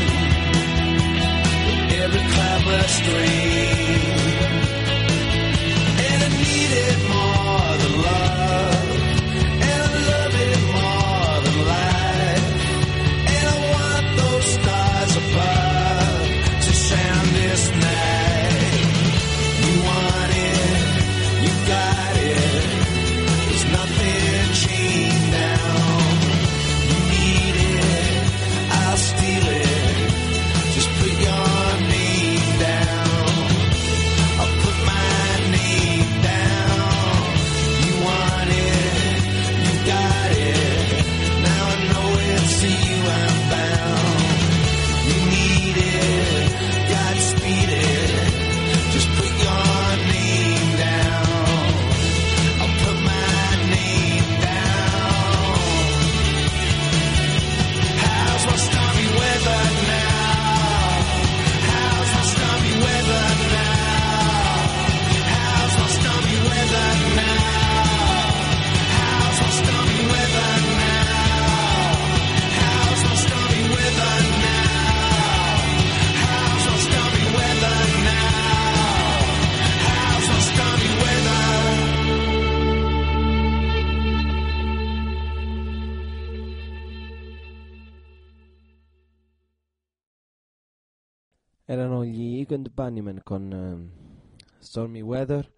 every cloudburst rain, and I need it more than love, and I love it more than life, and I want those stars above to shine this night. You want it, you got it, there's nothing chained down. You need it, I'll steal it, just put your name down. I'll put my name down. You want it, you got it, now I know it's to you I'm bound. You need it, Godspeed it, just put your name down. I'll put my name down. How's my stormy weather now? How's my stormy weather now? How's my stormy weather now? How's my stormy weather now? How's my stormy weather now? How's my stormy weather now? How's my stormy weather? Erano gli Eagle and Bunnymen con ehm, Stormy Weather.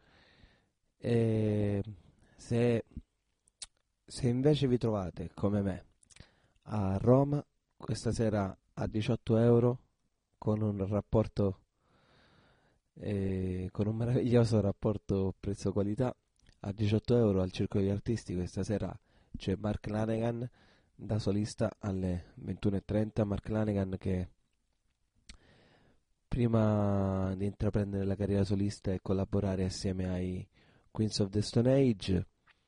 E se, se invece vi trovate come me a Roma questa sera a diciotto euro con un rapporto eh, con un meraviglioso rapporto prezzo-qualità, a diciotto euro al Circolo degli Artisti questa sera c'è Mark Lanegan da solista alle ventuno e trenta. Mark Lanegan che prima di intraprendere la carriera solista e collaborare assieme ai Queens of the Stone Age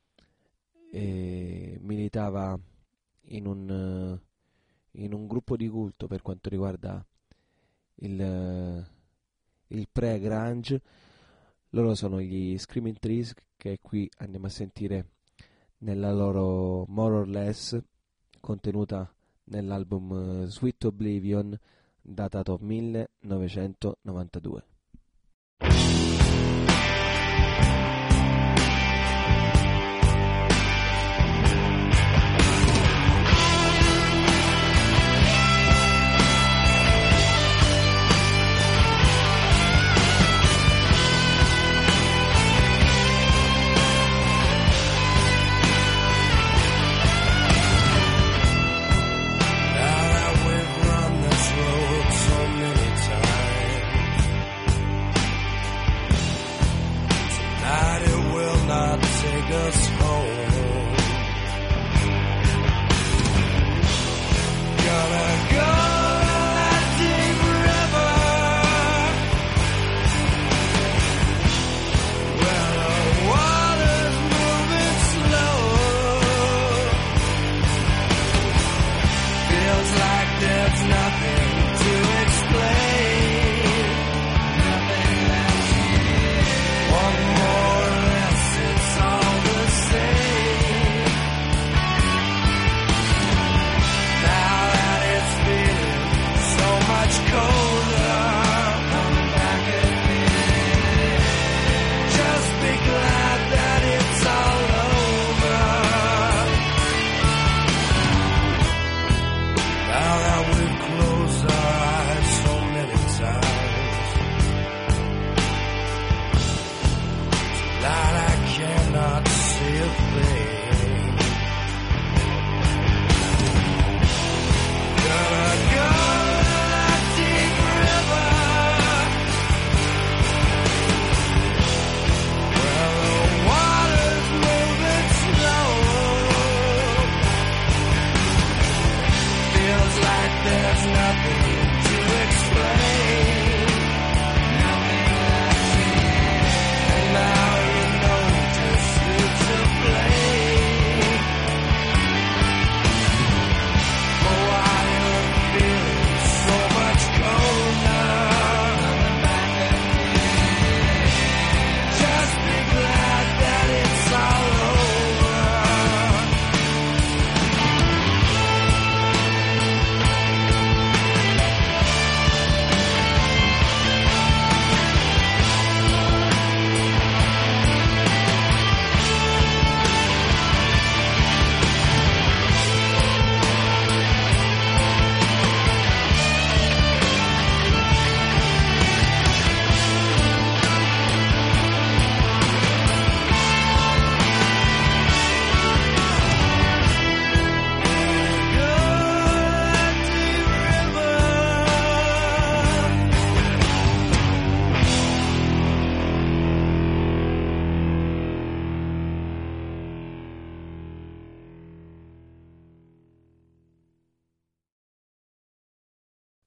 e militava in un, in un gruppo di culto per quanto riguarda il, il pre-grunge. Loro sono gli Screaming Trees, che qui andiamo a sentire nella loro More or Less, contenuta nell'album Sweet Oblivion, datato millenovecentonovantadue. So many times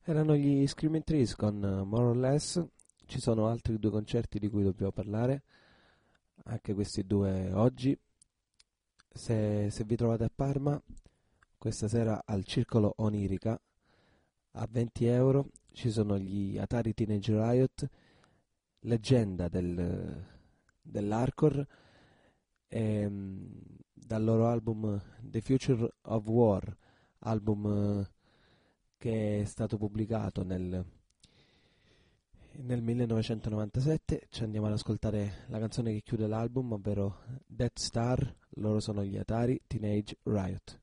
Erano gli Screaming Trees con More or Less. Ci sono altri due concerti di cui dobbiamo parlare, anche questi due oggi. Se, se vi trovate a Parma, questa sera al Circolo Onirica a venti euro ci sono gli Atari Teenage Riot, leggenda del, dell'hardcore, e, dal loro album The Future of War, album che è stato pubblicato nel, nel millenovecentonovantasette. Ci andiamo ad ascoltare la canzone che chiude l'album, ovvero Death Star. Loro sono gli Atari Teenage Riot.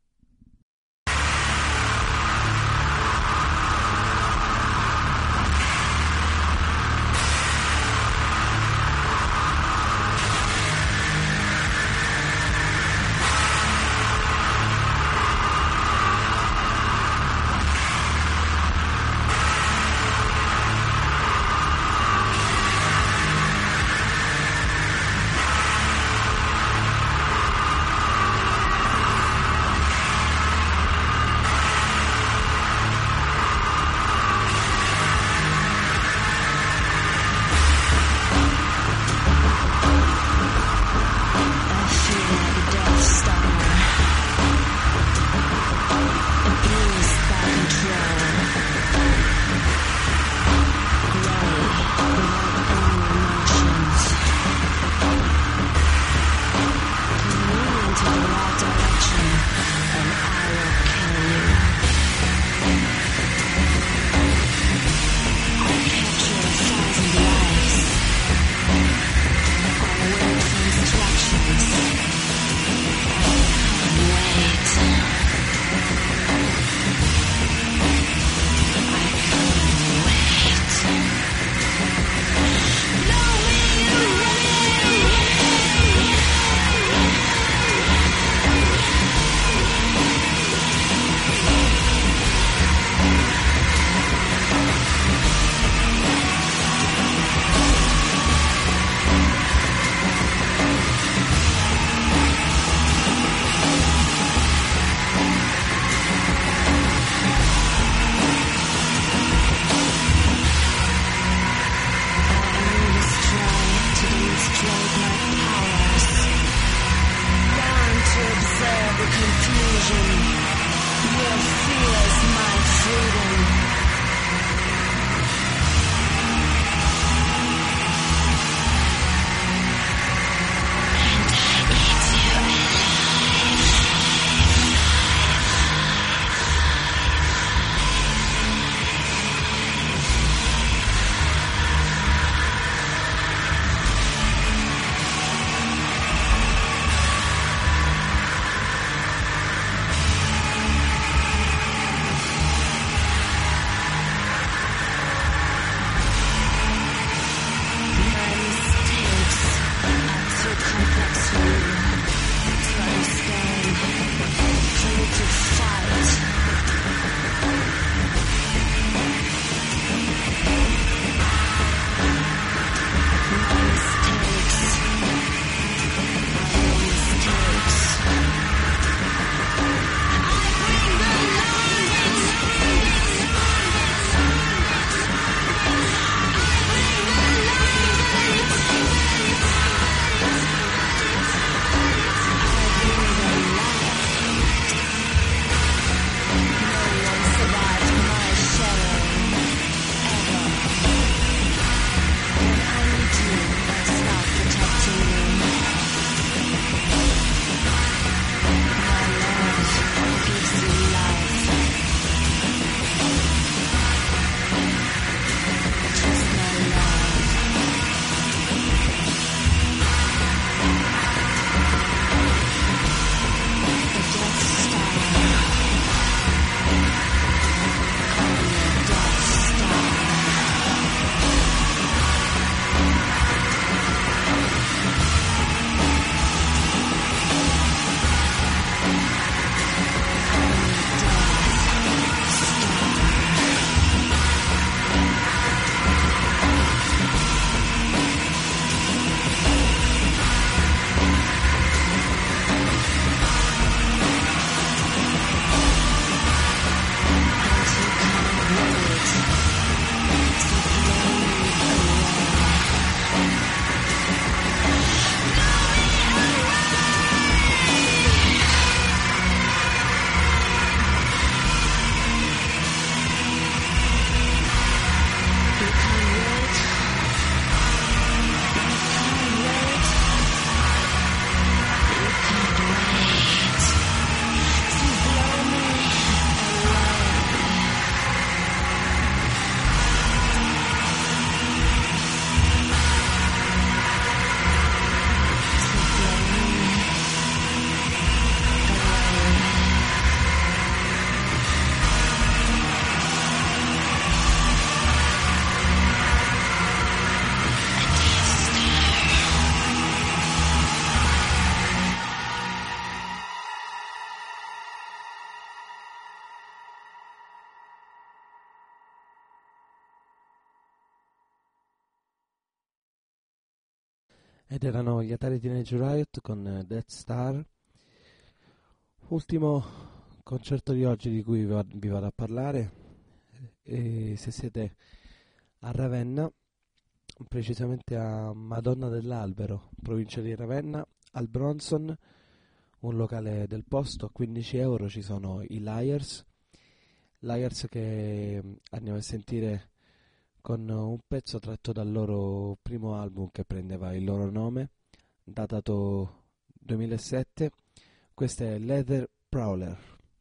ed erano gli Atari Teenage Riot con Death Star, ultimo concerto di oggi di cui vi vado a parlare. E se siete a Ravenna, precisamente a Madonna dell'Albero, provincia di Ravenna, al Bronson, un locale del posto, a quindici euro ci sono i Liars, Liars che andiamo a sentire con un pezzo tratto dal loro primo album che prendeva il loro nome, datato duemilasette. Questo è Leather Prowler.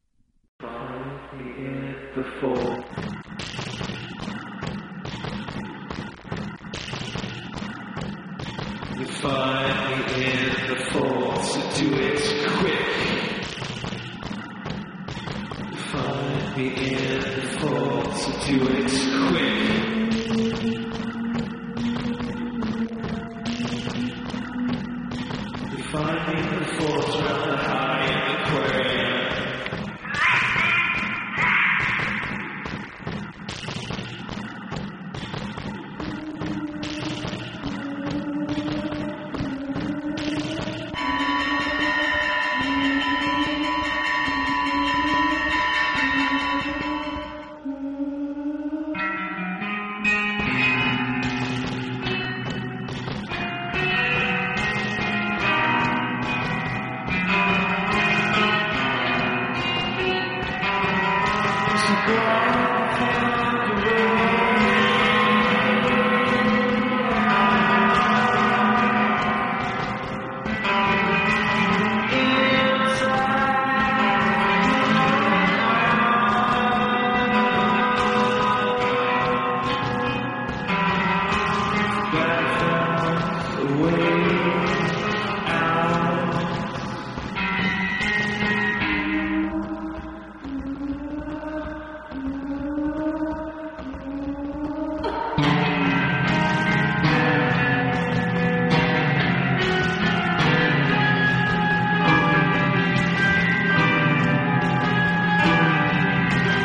You find me in the fall, so do it quick. You find me in the fall, so do it quick. You find me in the falls around the high aquarium.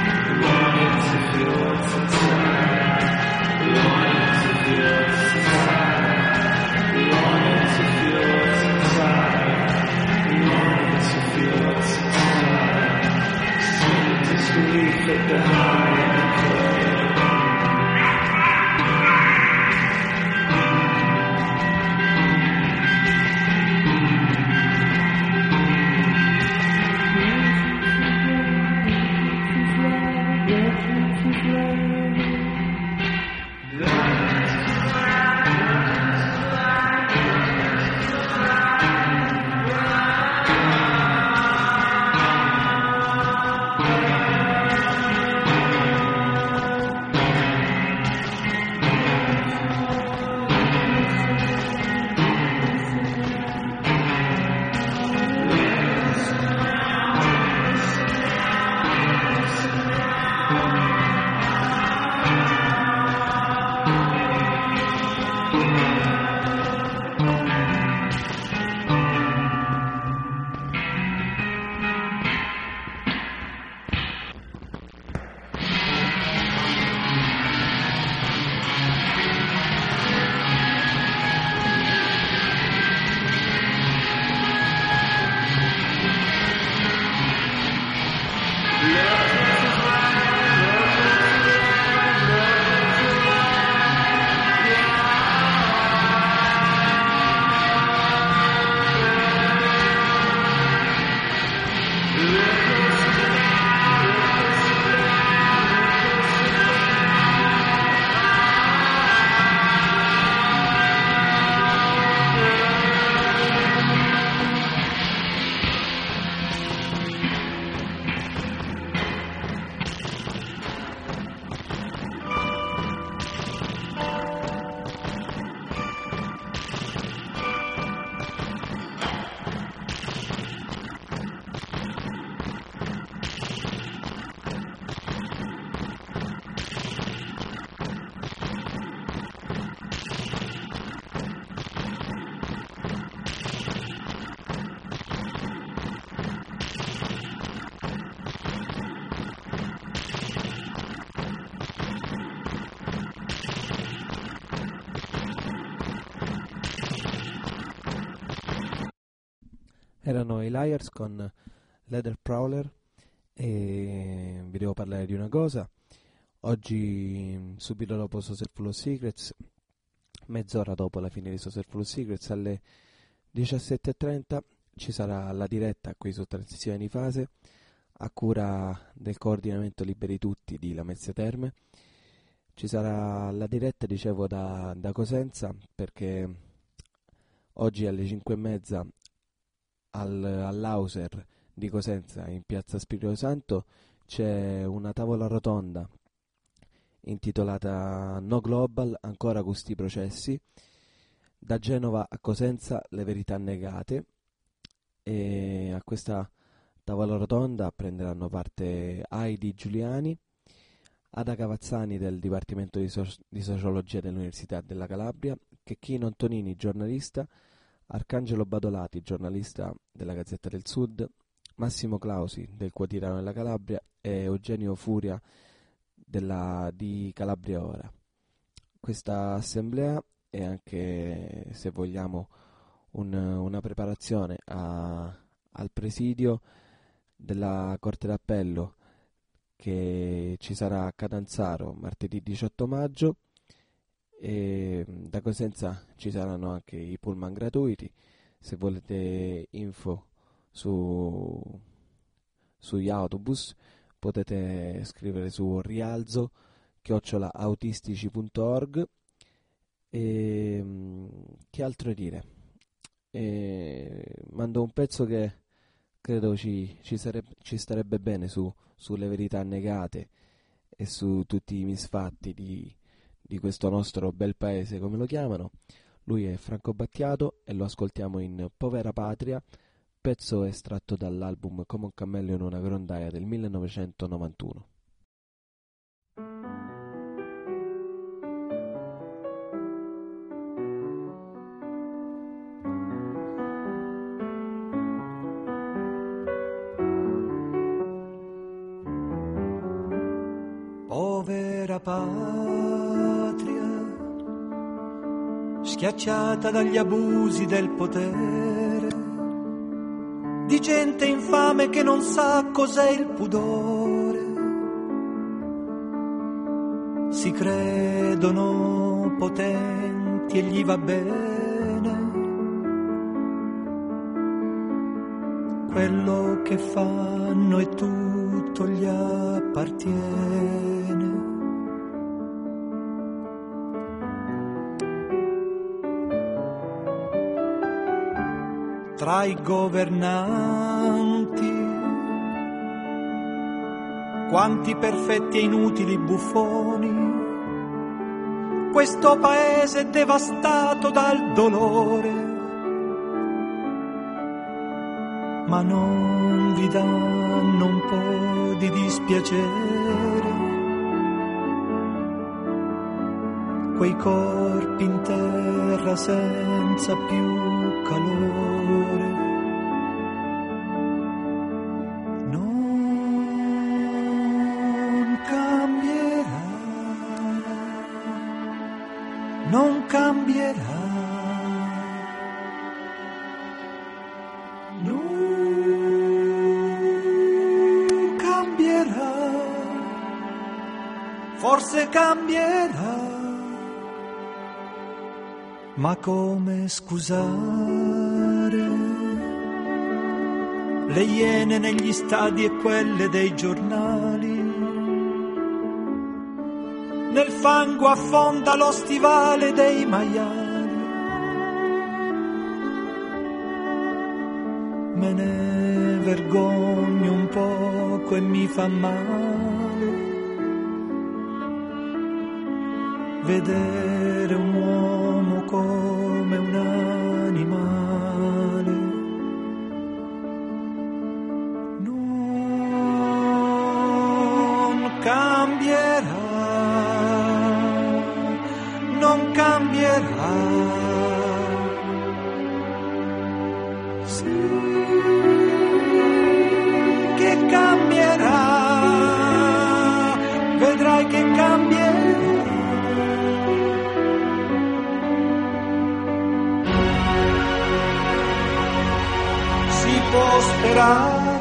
Feel Erano i Liars con Leather Prowler e vi devo parlare di una cosa. Oggi, subito dopo Social Full of Secrets, mezz'ora dopo la fine di Social Full of Secrets, alle diciassette e trenta ci sarà la diretta qui su Transizione di Fase a cura del coordinamento Liberi Tutti di Lamezia Terme. Ci sarà la diretta, dicevo, da, da Cosenza, perché oggi alle cinque e mezza al, all'Auser di Cosenza in piazza Spirito Santo c'è una tavola rotonda intitolata No Global, ancora questi processi, da Genova a Cosenza le verità negate, e a questa tavola rotonda prenderanno parte Heidi Giuliani, Ada Cavazzani del Dipartimento di, so- di Sociologia dell'Università della Calabria, Checchino Antonini, giornalista, Arcangelo Badolati, giornalista della Gazzetta del Sud, Massimo Clausi del Quotidiano della Calabria e Eugenio Furia della, di Calabria Ora. Questa assemblea è anche, se vogliamo, un, una preparazione a, al presidio della Corte d'Appello che ci sarà a Catanzaro martedì diciotto maggio, e da Cosenza ci saranno anche i pullman gratuiti. Se volete info su sugli autobus potete scrivere su rialzo chiocciola autistici punto org. E che altro dire? E mando un pezzo che credo ci, ci, sarebbe, ci starebbe bene su, sulle verità negate e su tutti i misfatti di di questo nostro bel paese, come lo chiamano. Lui è Franco Battiato e lo ascoltiamo in Povera Patria, pezzo estratto dall'album Come un cammello in una grondaia del millenovecentonovantuno. Povera patria, schiacciata dagli abusi del potere, di gente infame che non sa cos'è il pudore. Si credono potenti e gli va bene quello che fanno e tutto gli appartiene. Tra i governanti, quanti perfetti e inutili buffoni, questo paese è devastato dal dolore, ma non vi danno un po' di dispiacere quei corpi in terra senza più calore. Non cambierà, non cambierà, non cambierà, forse cambierà. Ma come scusare le iene negli stadi e quelle dei giornali? Nel fango affonda lo stivale dei maiali. Me ne vergogno un poco e mi fa male vedere un uomo come un animale. Non cambierà, non cambierà. Sì, che cambierà, vedrai che cambierà. può sperare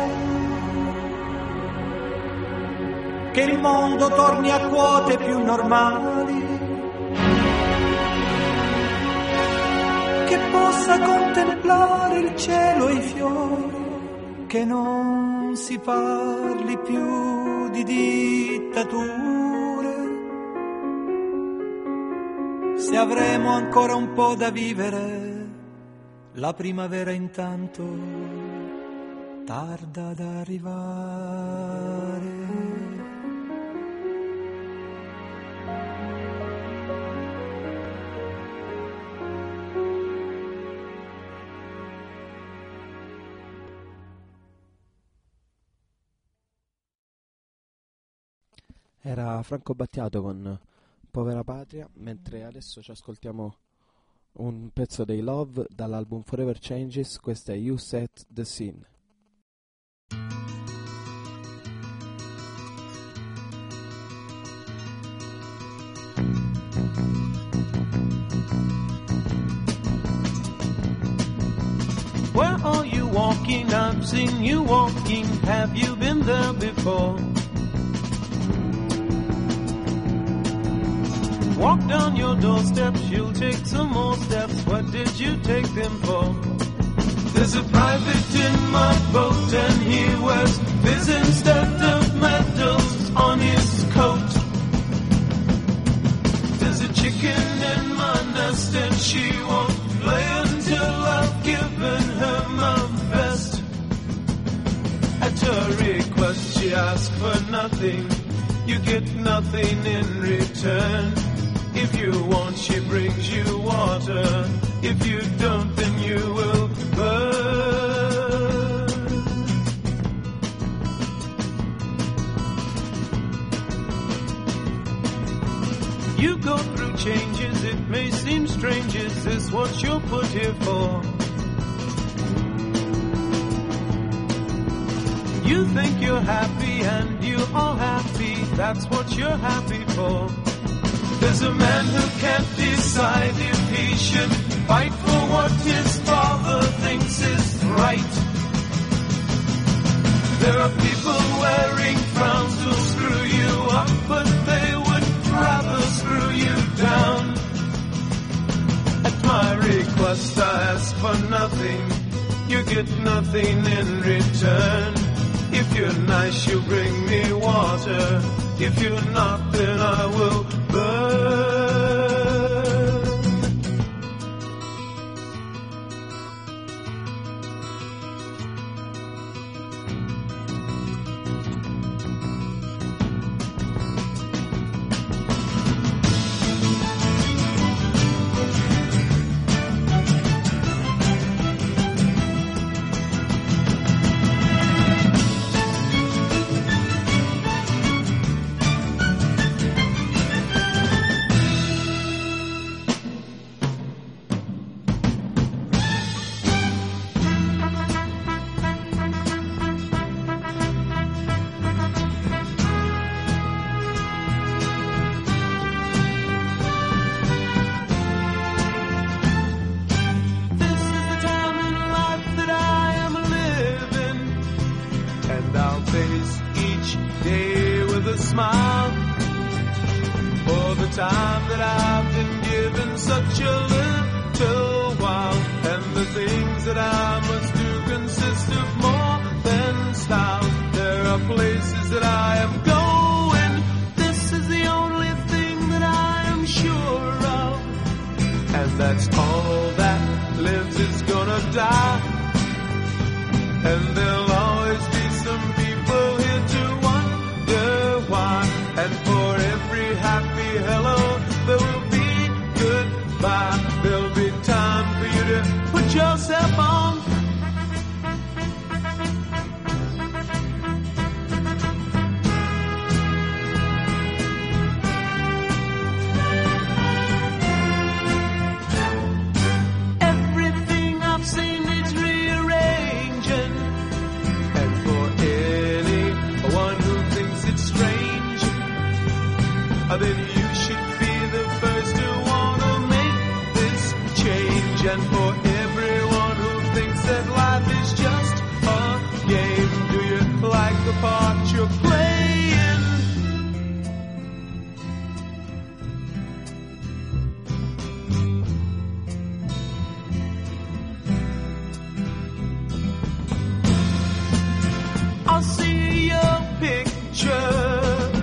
che il mondo torni a quote più normali, che possa contemplare il cielo e i fiori, che non si parli più di dittature. Se avremo ancora un po' da vivere, la primavera intanto tarda ad arrivare. Era Franco Battiato con Povera Patria, mentre adesso ci ascoltiamo un pezzo dei Love dall'album Forever Changes. Questa è You Set the Scene. Where are you walking? I've seen you walking. Have you been there before? Walk down your doorsteps, you'll take some more steps. What did you take them for? There's a private in my boat and he wears fizz instead of medals on his coat. There's a chicken in my nest and she won't play until I've given her my best. At her request she asks for nothing, you get nothing in return. If you want, she brings you water. If you don't, then you will burn. You go through changes, it may seem strange. Is this what you're put here for? You think you're happy and you are happy. That's what you're happy for. There's a man who can't decide if he should fight for what his father thinks is right. There are people wearing crowns to screw you up, but they would rather screw you down. At my request I ask for nothing, you get nothing in return. If you're nice, you bring me water. If you're not, then I will burn. And for everyone who thinks that life is just the part you're playing. I'll see your picture.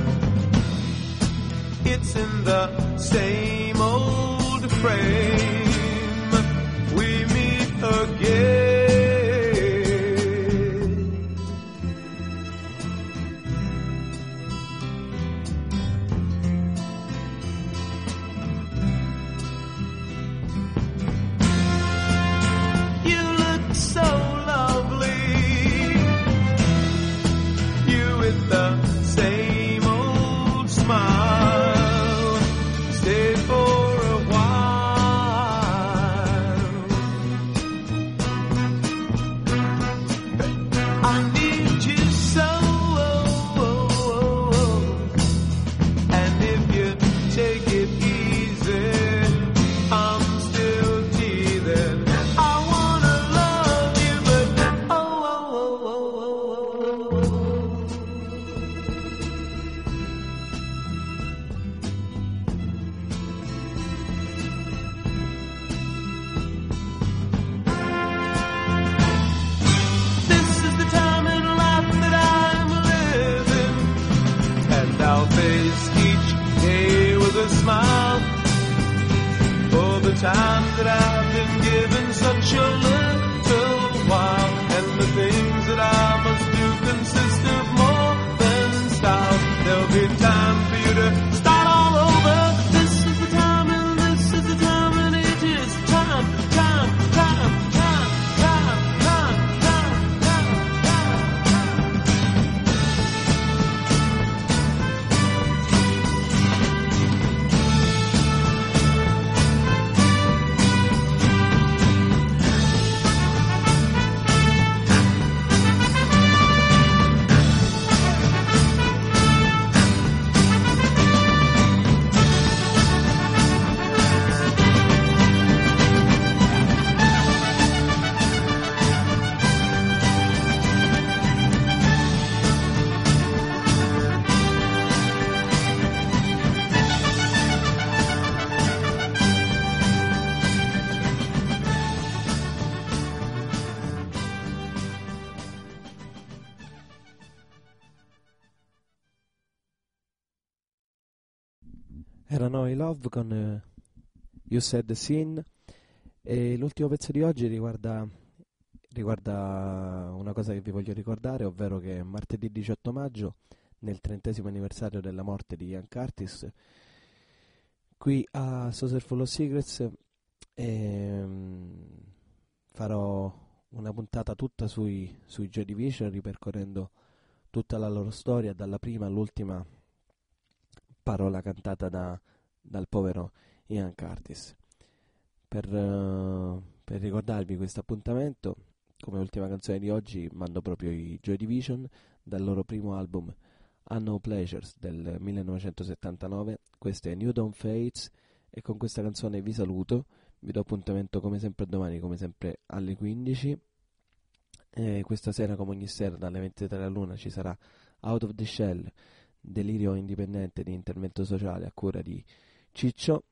It's in the same old frame. We meet again. You look so lovely. You with the same old smile. Stay for a while. I need you so. And if you take it easy, I'm still teething. I wanna love you, but oh, oh, oh, oh, oh, oh, oh. This is the time in life that I'm living, and I'll face each day with a smile. For the time that I've been given such a little while, and the things that I must do consist of more than style. There'll be time for you to start all over. This is the time, and this is the time, and it is time, time, time, time, time, time, time, time, time. Erano i Love con eh, You Said the Sin, e l'ultimo pezzo di oggi riguarda, riguarda una cosa che vi voglio ricordare, ovvero che martedì diciotto maggio, nel trentesimo anniversario della morte di Ian Curtis, qui a Saucer Full of Secrets ehm, farò una puntata tutta sui, sui Joy Division, ripercorrendo tutta la loro storia, dalla prima all'ultima parola cantata da, dal povero Ian Curtis. Per, uh, per ricordarvi questo appuntamento, come ultima canzone di oggi mando proprio i Joy Division dal loro primo album Unknown Pleasures del millenovecentosettantanove. Questo è New Dawn Fates, e con questa canzone vi saluto. Vi do appuntamento come sempre domani, come sempre alle quindici. E questa sera, come ogni sera, dalle ventitré alla luna ci sarà Out of the Shell, delirio indipendente di intervento sociale a cura di Ciccio.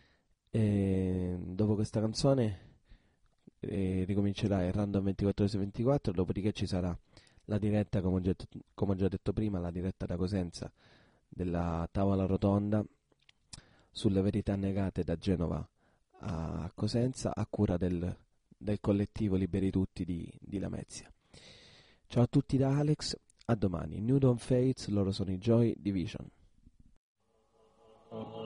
E dopo questa canzone eh, ricomincerà il Random ventiquattro ore su ventiquattro, dopodiché ci sarà la diretta, come ho, già, come ho già detto prima, la diretta da Cosenza della tavola rotonda sulle verità negate da Genova a Cosenza, a cura del, del collettivo Liberi Tutti di, di Lamezia. Ciao a tutti da Alex, a domani. New Dawn Fates, loro sono i Joy Division.